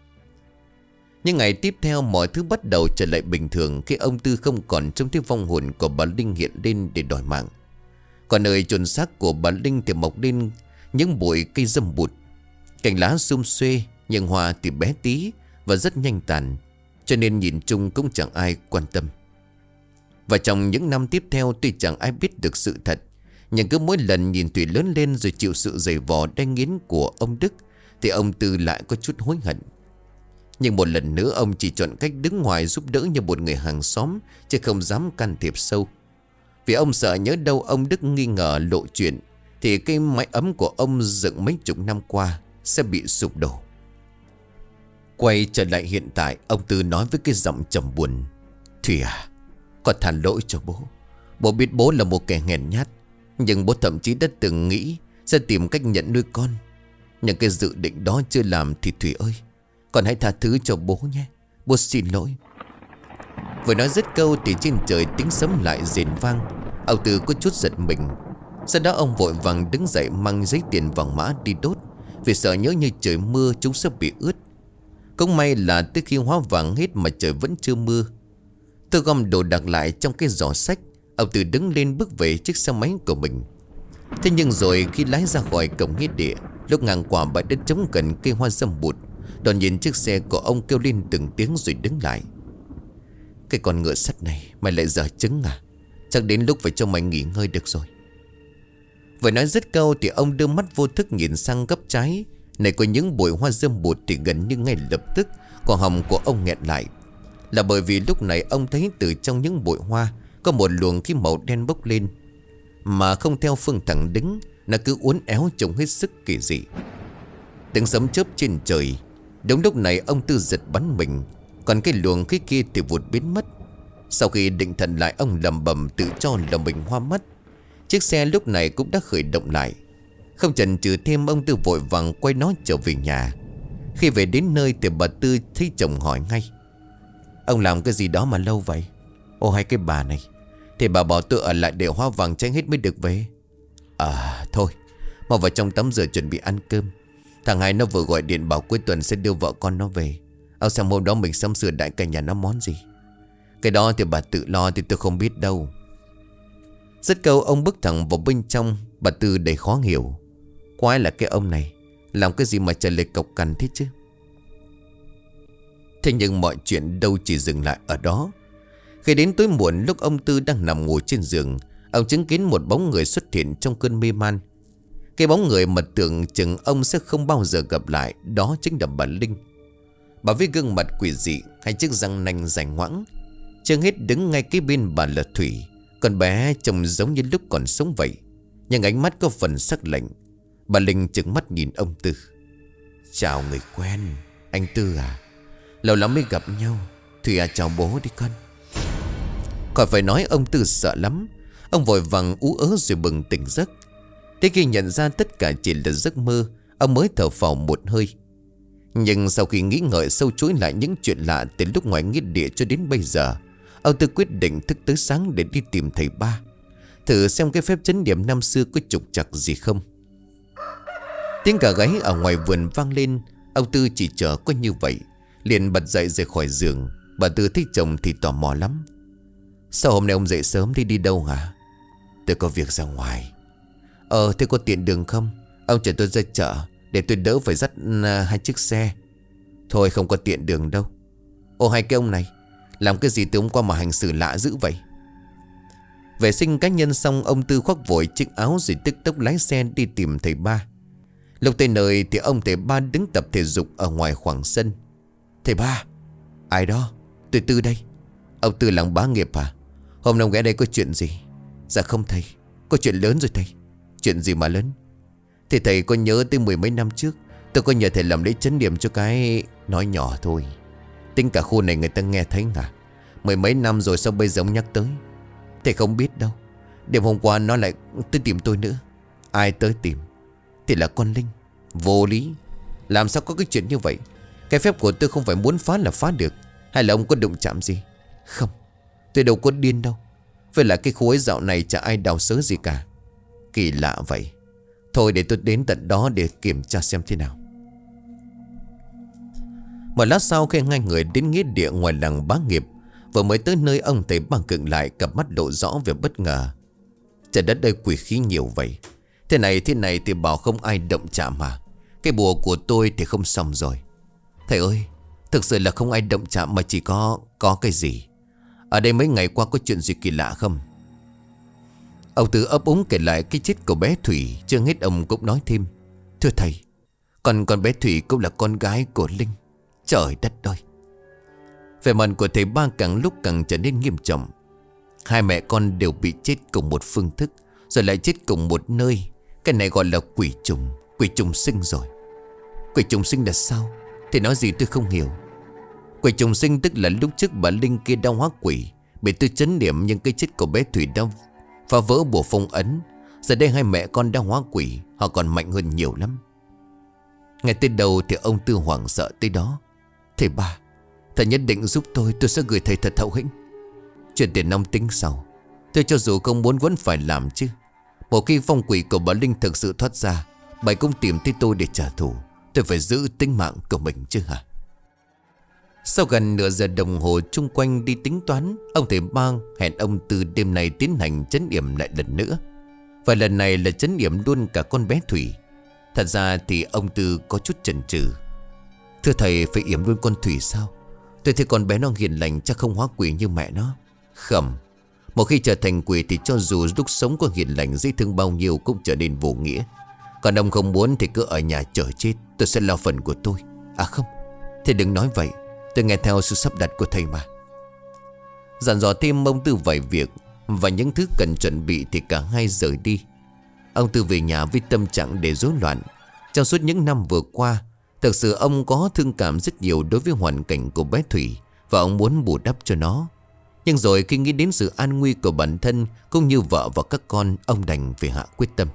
Nhưng ngày tiếp theo mọi thứ bắt đầu trở lại bình thường khi ông Tư không còn trông thấy vong hồn của bà Linh hiện lên để đòi mạng. Còn nơi chôn xác của bà Linh thì mọc lên những bụi cây dâm bụt. Cành lá sum xuê, nhưng hoa thì bé tí và rất nhanh tàn, cho nên nhìn chung cũng chẳng ai quan tâm. Và trong những năm tiếp theo tuy chẳng ai biết được sự thật, nhưng cứ mỗi lần nhìn Thủy lớn lên rồi chịu sự giày vò đay nghiến của ông Đức, thì ông Tư lại có chút hối hận. Nhưng một lần nữa ông chỉ chọn cách đứng ngoài giúp đỡ như một người hàng xóm, chứ không dám can thiệp sâu. Vì ông sợ nhớ đâu ông Đức nghi ngờ lộ chuyện, thì cái mái ấm của ông dựng mấy chục năm qua sẽ bị sụp đổ. Quay trở lại hiện tại, ông Tư nói với cái giọng trầm buồn: Thủy à, con thả lỗi cho bố. Bố biết bố là một kẻ hèn nhát, nhưng bố thậm chí đã từng nghĩ sẽ tìm cách nhận nuôi con. Nhưng cái dự định đó chưa làm thì Thủy ơi, con hãy tha thứ cho bố nhé. Bố xin lỗi. Vừa nói dứt câu thì trên trời tiếng sấm lại rền vang. Ông Tư có chút giật mình. Sau đó ông vội vàng đứng dậy mang giấy tiền vàng mã đi đốt, vì sợ nhớ như trời mưa chúng sẽ bị ướt. Cũng may là tới khi hóa vàng hết mà trời vẫn chưa mưa. Tôi gom đồ đạc lại trong cái giỏ sách. Ông Tư đứng lên bước về chiếc xe máy của mình. Thế nhưng rồi khi lái ra khỏi cổng nghĩa địa, lúc ngang qua bãi đất trống gần cây hoa dâm bụt, đột nhiên chiếc xe của ông kêu lên từng tiếng rồi đứng lại. Cái con ngựa sắt này mày lại dở trứng à? Chắc đến lúc phải cho mày nghỉ ngơi được rồi. Vừa nói dứt câu thì ông đưa mắt vô thức nhìn sang góc trái. Này có những bụi hoa dâm bụt thì gần như ngay lập tức cổ họng của ông nghẹn lại. Là bởi vì lúc này ông thấy từ trong những bụi hoa có một luồng khí màu đen bốc lên, mà không theo phương thẳng đứng, nó cứ uốn éo trông hết sức kỳ dị. Tiếng sấm chớp trên trời. Đúng lúc này ông Tư giật bắn mình, còn cái luồng khí kia thì vụt biến mất. Sau khi định thần lại, ông lẩm bẩm tự cho là mình hoa mắt. Chiếc xe lúc này cũng đã khởi động lại. Không chần chừ thêm, ông Tư vội vàng quay nó trở về nhà. Khi về đến nơi thì bà Tư thấy chồng hỏi ngay: Ông làm cái gì đó mà lâu vậy? Ô hay cái bà này, thì bà bảo tôi ở lại để hoa vàng tranh hết mới được về. À thôi, mau vào trong tắm rửa chuẩn bị ăn cơm. Thằng Hai nó vừa gọi điện bảo cuối tuần sẽ đưa vợ con nó về. Ông xem hôm đó mình sắm sửa đại cả nhà nó món gì. Cái đó thì bà tự lo, thì tôi không biết đâu. Dứt câu ông bước thẳng vào bên trong. Bà Tư đầy khó hiểu: Quái là cái ông này làm cái gì mà trả lời cộc cằn thế chứ? Thế nhưng mọi chuyện đâu chỉ dừng lại ở đó. Khi đến tối muộn, lúc ông Tư đang nằm ngủ trên giường, ông chứng kiến một bóng người xuất hiện trong cơn mê man. Cái bóng người mà tưởng chừng ông sẽ không bao giờ gặp lại, đó chính là bà Linh. Bà với gương mặt quỷ dị, hai chiếc răng nanh rành ngoãng. Chưa hết đứng ngay kế bên bà là Thủy. Con bé trông giống như lúc còn sống vậy, nhưng ánh mắt có phần sắc lạnh. Bà Linh trừng mắt nhìn ông Tư: Chào người quen, anh Tư à? Lâu lắm mới gặp nhau. Thủy à, chào bố đi con. Khỏi phải nói, ông Tư sợ lắm. Ông vội vàng ú ớ rồi bừng tỉnh giấc. Thế khi nhận ra tất cả chỉ là giấc mơ, ông mới thở phào một hơi. Nhưng sau khi nghĩ ngợi sâu chuỗi lại những chuyện lạ từ lúc ngoài nghĩa địa cho đến bây giờ, ông Tư quyết định thức tới sáng để đi tìm thầy Ba, thử xem cái phép chấn điểm năm xưa có trục trặc gì không. Tiếng gà gáy ở ngoài vườn vang lên. Ông Tư chỉ chờ có như vậy liền bật dậy rời khỏi giường. Bà Tư thấy chồng thì tò mò lắm: Sao hôm nay ông dậy sớm đi đâu hả? Tôi có việc ra ngoài. Thế có tiện đường không? Ông chở tôi ra chợ để tôi đỡ phải dắt 2 chiếc xe. Thôi không có tiện đường đâu. Hai cái ông này làm cái gì từ hôm qua mà hành xử lạ dữ vậy? Vệ sinh cá nhân xong, ông Tư khoác vội chiếc áo rồi tức tốc lái xe đi tìm thầy Ba. Lúc tới nơi thì ông thầy Ba đứng tập thể dục ở ngoài khoảng sân. Thầy Ba? Ai đó? Tôi Tư đây. Ông Tư làng bá nghiệp à? Hôm nay ông ghé đây có chuyện gì? Dạ không thầy, có chuyện lớn rồi thầy. Chuyện gì mà lớn? Thì thầy có nhớ tới 10 mấy năm trước tôi có nhờ thầy làm lễ chấn điểm cho cái... Nói nhỏ thôi, tính cả khu này người ta nghe thấy à? Mười mấy năm rồi sao bây giờ ông nhắc tới? Thầy không biết đâu. Đêm hôm qua nó lại tới tìm tôi nữa. Ai tới tìm? Thì là con Linh. Vô lý. Làm sao có cái chuyện như vậy? Cái phép của tôi không phải muốn phá là phá được. Hay là ông có đụng chạm gì? Không, tôi đâu có điên đâu. Với lại cái khu ấy dạo này chả ai đào xớ gì cả. Kỳ lạ vậy. Thôi để tôi đến tận đó để kiểm tra xem thế nào. Một lát sau khi hai người đến nghĩa địa ngoài làng Bá Nghiệp, vừa mới tới nơi, ông thầy bằng cựng lại, cặp mắt lộ rõ về bất ngờ. Trời đất ơi, quỷ khí nhiều vậy. Thế này thì bảo không ai động chạm mà. Cái bùa của tôi thì không xong rồi. Thầy ơi, thực sự là không ai động chạm mà chỉ có cái gì. Ở đây mấy ngày qua có chuyện gì kỳ lạ không? Ông Tư ấp úng kể lại cái chết của bé Thủy. Chưa hết ông cũng nói thêm. Thưa thầy, con bé Thủy cũng là con gái của Linh. Trời đất ơi. Vẻ mặt của thầy Ba càng lúc càng trở nên nghiêm trọng. Hai mẹ con đều bị chết cùng một phương thức, rồi lại chết cùng một nơi. Cái này gọi là quỷ trùng sinh rồi. Quỷ trùng sinh là sao? Thầy nói gì tôi không hiểu. Quỷ trùng sinh tức là lúc trước bà Linh kia đã hóa quỷ, bị tôi chấn niệm, nhưng cái chết của bé Thủy đã phá vỡ bùa phong ấn. Giờ đây hai mẹ con đã hóa quỷ, họ còn mạnh hơn nhiều lắm. Ngay tới đầu thì ông Tư hoảng sợ tới đó. Thầy Ba, thầy nhất định giúp tôi sẽ gửi thầy thật hậu hĩnh. Chuyện tiền nong tính sau. Tôi cho dù không muốn vẫn phải làm chứ. Một khi phong quỷ của bà Linh thực sự thoát ra, bà cũng tìm tới tôi để trả thù. Tôi phải giữ tính mạng của mình chứ hả? Sau gần nửa giờ đồng hồ chung quanh đi tính toán, ông thầy Ba hẹn ông Tư đêm nay tiến hành trấn yểm lại lần nữa. Và lần này là trấn yểm luôn cả con bé Thủy. Thật ra thì ông Tư có chút chần chừ. Thưa thầy, phải yểm luôn con Thủy sao? Tôi thấy con bé nó hiền lành, chắc không hóa quỷ như mẹ nó. Không. Một khi trở thành quỷ thì cho dù lúc sống có hiền lành dễ thương bao nhiêu cũng trở nên vô nghĩa. Còn ông không muốn thì cứ ở nhà chờ chết. Tôi sẽ lo phần của tôi. À không, thầy đừng nói vậy. Tôi nghe theo sự sắp đặt của thầy mà. Dặn dò thêm ông Tư vài việc và những thứ cần chuẩn bị thì cả hai rời đi. Ông Tư về nhà với tâm trạng để rối loạn. Trong suốt những năm vừa qua, thực sự ông có thương cảm rất nhiều đối với hoàn cảnh của bé Thủy, và ông muốn bù đắp cho nó. Nhưng rồi khi nghĩ đến sự an nguy của bản thân cũng như vợ và các con, ông đành phải hạ quyết tâm.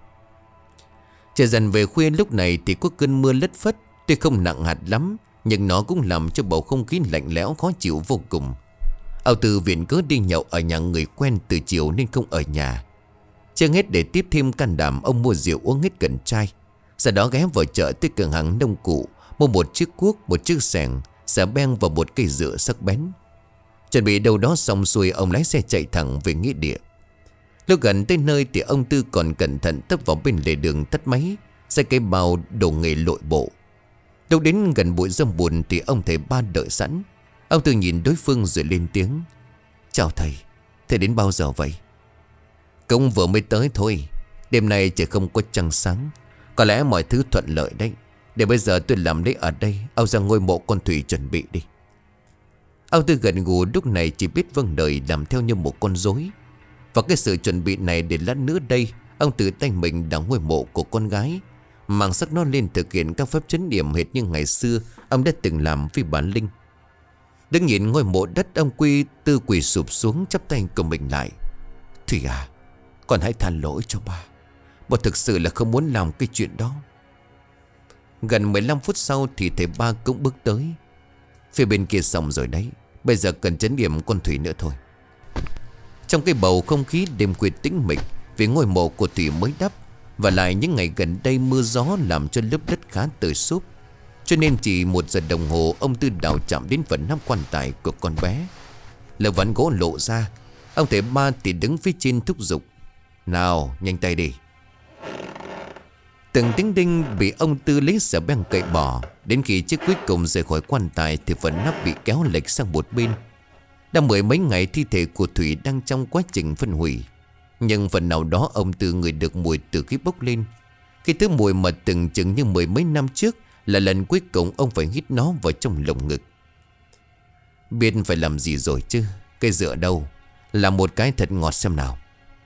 Trời dần về khuya lúc này thì có cơn mưa lất phất. Tuy không nặng hạt lắm, nhưng nó cũng làm cho bầu không khí lạnh lẽo khó chịu vô cùng. Ông Tư viện cớ đi nhậu ở nhà người quen từ chiều nên không ở nhà. Chưa hết để tiếp thêm can đảm, ông mua rượu uống hết cẩn chai. Sau đó ghé vào chợ tới cửa hàng nông cụ, mua một chiếc cuốc, một chiếc xẻng, xà beng và một cây dựa sắc bén. Chuẩn bị đâu đó xong xuôi, ông lái xe chạy thẳng về nghĩa địa. Lúc gần tới nơi thì ông Tư còn cẩn thận tấp vào bên lề đường tắt máy, xe cái bao đồ nghề lội bộ. Lúc đến gần bụi rơm bùn thì ông thầy Ba đợi sẵn. Ông Tư nhìn đối phương rồi lên tiếng. Chào thầy, thầy đến bao giờ vậy? Cũng vừa mới tới thôi. Đêm nay trời không có trăng sáng, có lẽ mọi thứ thuận lợi đấy. Để bây giờ tôi làm đấy ở đây, ông ra ngôi mộ con Thủy chuẩn bị đi. Ông Tư gần gù lúc này chỉ biết vâng lời làm theo như một con rối. Và cái sự chuẩn bị này để lát nữa đây, ông tự tay mình đào ngôi mộ của con gái, mang xác nó lên thực hiện các phép trấn yểm hệt như ngày xưa ông đã từng làm với bà Linh. Đứng nhìn ngôi mộ đất, ông Tư quỳ sụp xuống chắp tay của mình lại. Thủy à, con hãy tha lỗi cho bà. Bà thực sự là không muốn làm cái chuyện đó. Gần 15 phút sau thì thầy Ba cũng bước tới. Phía bên kia xong rồi đấy, bây giờ cần trấn yểm con Thủy nữa thôi. Trong cái bầu không khí đêm khuya tĩnh mịch, vì ngôi mộ của Thủy mới đắp, và lại những ngày gần đây mưa gió làm cho lớp đất khá tơi xốp, cho nên chỉ 1 giờ đồng hồ ông Tư đào chạm đến phần nắp quan tài của con bé. Lớp ván gỗ lộ ra, ông thầy Ba thì đứng phía trên thúc giục. Nào, nhanh tay đi. Từng tiếng đinh bị ông Tư lấy xà beng cậy bỏ. Đến khi chiếc cuối cùng rời khỏi quan tài thì phần nắp bị kéo lệch sang một bên. Đã 10 mấy ngày thi thể của Thủy đang trong quá trình phân hủy, nhưng phần nào đó ông Tư ngửi được mùi từ khí bốc lên. Cái thứ mùi mà từng chừng như 10 mấy năm trước là lần cuối cùng ông phải hít nó vào trong lồng ngực. Biết phải làm gì rồi chứ. Cây dựa đâu, làm một cái thật ngọt xem nào.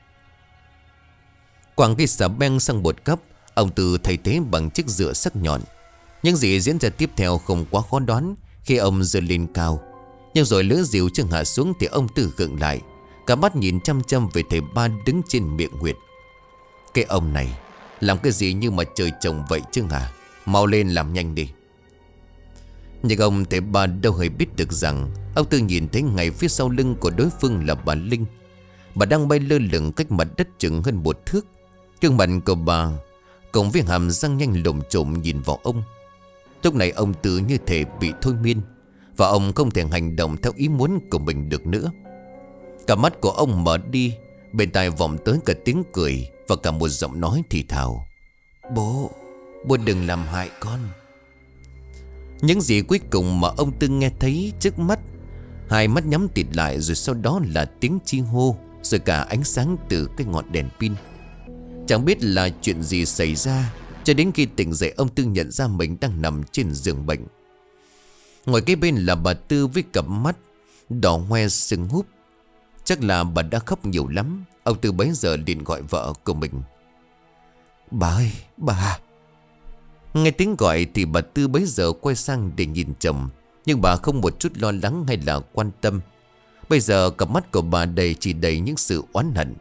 Quàng cái xà beng sang một góc, ông Tư thay thế bằng chiếc dựa sắc nhọn. Những gì diễn ra tiếp theo không quá khó đoán khi ông giơ lên cao. Nhưng rồi lưỡi rìu chưa hạ xuống thì ông Tư khựng lại, cả mắt nhìn chăm chăm về thầy Ba đứng trên miệng huyệt. Cái ông này làm cái gì như mà trời trồng vậy chứ hả? Mau lên làm nhanh đi. Nhưng ông thầy Ba đâu hề biết được rằng ông Tư nhìn thấy ngay phía sau lưng của đối phương là bà Linh. Bà đang bay lơ lửng cách mặt đất chừng hơn 1 thước. Gương mặt của bà cùng với hàm răng nhanh lồm chồm nhìn vào ông. Lúc này ông Tư như thể bị thôi miên, và ông không thể hành động theo ý muốn của mình được nữa. Cả mắt của ông mở đi, bên tai vọng tới cả tiếng cười và cả một giọng nói thì thào: Bố đừng làm hại con. Những gì cuối cùng mà ông Tư nghe thấy trước mắt, hai mắt nhắm tịt lại, rồi sau đó là tiếng chi hô, rồi cả ánh sáng từ cái ngọn đèn pin. Chẳng biết là chuyện gì xảy ra, cho đến khi tỉnh dậy ông Tư nhận ra mình đang nằm trên giường bệnh. Ngoài kế bên là bà Tư với cặp mắt đỏ hoe sưng húp. Chắc là bà đã khóc nhiều lắm. Ông Tư bấy giờ liền gọi vợ của mình: Bà ơi, bà. Nghe tiếng gọi thì bà Tư bấy giờ quay sang để nhìn chồng, nhưng bà không một chút lo lắng hay là quan tâm. Bây giờ cặp mắt của bà chỉ đầy những sự oán hận.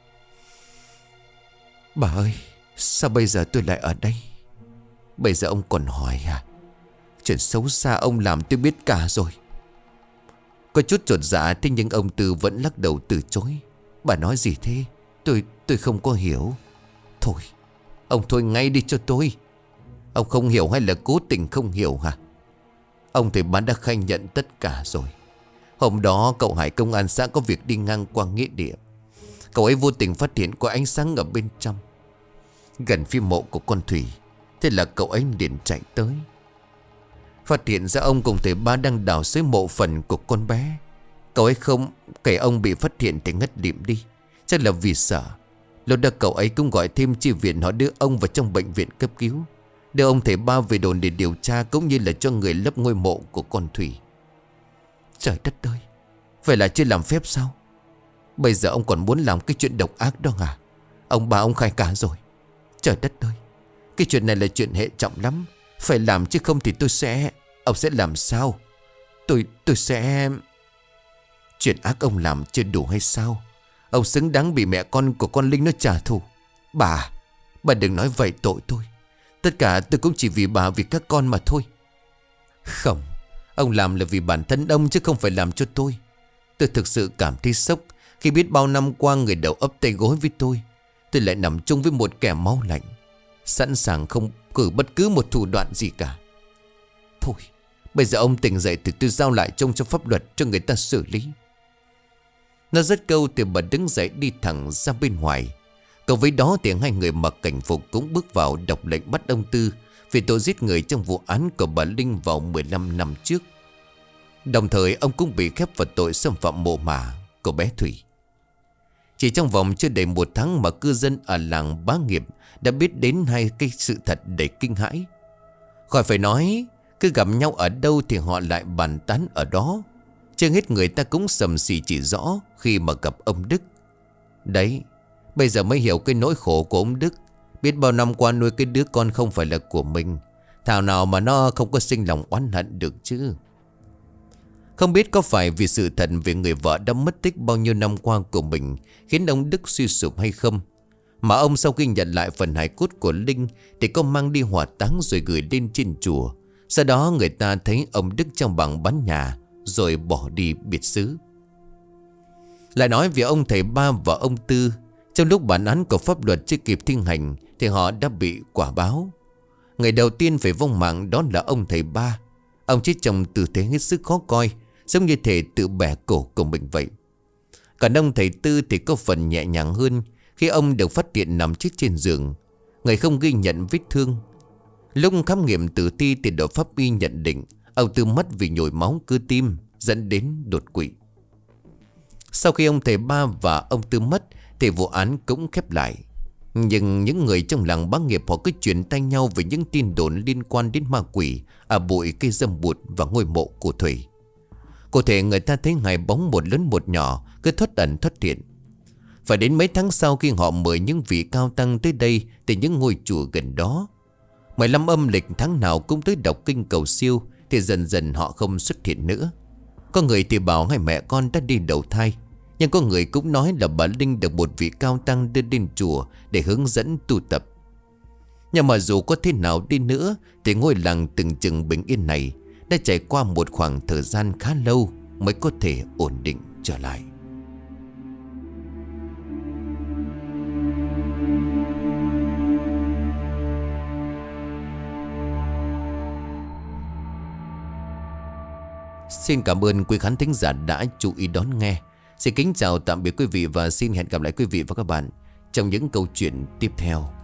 Bà ơi, sao bây giờ tôi lại ở đây? Bây giờ ông còn hỏi à? Chuyện xấu xa ông làm tôi biết cả rồi. Có chút chột dạ, thế nhưng ông Tư vẫn lắc đầu từ chối. Bà nói gì thế? Tôi không có hiểu. Thôi, ông thôi ngay đi cho tôi. Ông không hiểu hay là cố tình không hiểu hả? Ông thầy Bán đã khai nhận tất cả rồi. Hôm đó cậu Hải công an xã có việc đi ngang qua nghĩa địa. Cậu ấy vô tình phát hiện có ánh sáng ở bên trong, gần phía mộ của con Thủy. Thế là cậu ấy liền chạy tới, phát hiện ra ông cùng thầy Ba đang đào xới mộ phần của con bé. Cậu ấy không kể ông bị phát hiện thì ngất lịm đi. Chắc là vì sợ. Lúc đó cậu ấy cũng gọi thêm chi viện, họ đưa ông vào trong bệnh viện cấp cứu, đưa ông thầy Ba về đồn để điều tra, cũng như là cho người lấp ngôi mộ của con Thủy. Trời đất ơi, vậy là chưa làm phép sao? Bây giờ ông còn muốn làm cái chuyện độc ác đó à? Ông bà ông khai cả rồi. Trời đất ơi, cái chuyện này là chuyện hệ trọng lắm, phải làm chứ không thì tôi sẽ... Ông sẽ làm sao? Tôi sẽ... Chuyện ác ông làm chưa đủ hay sao? Ông xứng đáng bị mẹ con của con Linh nó trả thù. Bà đừng nói vậy, tội tôi. Tất cả tôi cũng chỉ vì bà, vì các con mà thôi. Không, ông làm là vì bản thân ông chứ không phải làm cho tôi. Tôi thực sự cảm thấy sốc khi biết bao năm qua người đầu ấp tay gối với tôi lại nằm chung với một kẻ máu lạnh, sẵn sàng không cử bất cứ một thủ đoạn gì cả. Thôi, bây giờ ông tỉnh dậy thì tôi giao lại trông cho pháp luật cho người ta xử lý. Nó dứt câu thì bà đứng dậy đi thẳng ra bên ngoài. Cộng với đó thì hai người mặc cảnh phục cũng bước vào đọc lệnh bắt ông Tư vì tội giết người trong vụ án của bà Linh vào 15 năm trước. Đồng thời ông cũng bị khép vào tội xâm phạm mộ mả của bé Thủy. Chỉ trong vòng chưa đầy 1 tháng mà cư dân ở làng Bá Nghiệp đã biết đến hai cái sự thật đầy kinh hãi. Khỏi phải nói, cứ gặp nhau ở đâu thì họ lại bàn tán ở đó. Chưa hết người ta cũng sầm xì chỉ rõ khi mà gặp ông Đức. Đấy, bây giờ mới hiểu cái nỗi khổ của ông Đức. Biết bao năm qua nuôi cái đứa con không phải là của mình, thảo nào mà nó không có sinh lòng oán hận được chứ. Không biết có phải vì sự thật về người vợ đã mất tích bao nhiêu năm qua của mình khiến ông Đức suy sụp hay không, mà ông sau khi nhận lại phần hài cốt của Linh thì có mang đi hỏa táng rồi gửi lên trên chùa. Sau đó người ta thấy ông Đức trong bảng bán nhà rồi bỏ đi biệt xứ. Lại nói về ông thầy Ba và ông Tư, trong lúc bản án của pháp luật chưa kịp thi hành thì họ đã bị quả báo. Người đầu tiên phải vong mạng đó là ông thầy Ba. Ông chết trong tư thế hết sức khó coi, giống như thể tự bẻ cổ của mình vậy. Còn ông thầy Tư thì có phần nhẹ nhàng hơn khi ông được phát hiện nằm chết trên giường. Người không ghi nhận vết thương. Lúc khám nghiệm tử thi thì đội pháp y nhận định ông Tư mất vì nhồi máu cơ tim dẫn đến đột quỵ. Sau khi ông thầy Ba và ông Tư mất thì vụ án cũng khép lại. Nhưng những người trong làng Bá Nghiệp họ cứ truyền tay nhau về những tin đồn liên quan đến ma quỷ ở bụi cây dâm bụt và ngôi mộ của Thủy. Cụ thể người ta thấy ngày bóng một lớn một nhỏ cứ thoát ẩn thoát hiện. Phải đến mấy tháng sau khi họ mời những vị cao tăng tới đây từ những ngôi chùa gần đó. 15 âm lịch tháng nào cũng tới đọc kinh cầu siêu thì dần dần họ không xuất hiện nữa. Có người thì bảo hai mẹ con đã đi đầu thai, nhưng có người cũng nói là bà Linh được một vị cao tăng đưa đến chùa để hướng dẫn tu tập. Nhưng mà dù có thế nào đi nữa thì ngôi làng từng chừng bình yên này đã trải qua một khoảng thời gian khá lâu mới có thể ổn định trở lại. Xin cảm ơn quý khán thính giả đã chú ý đón nghe. Xin kính chào tạm biệt quý vị và xin hẹn gặp lại quý vị và các bạn trong những câu chuyện tiếp theo.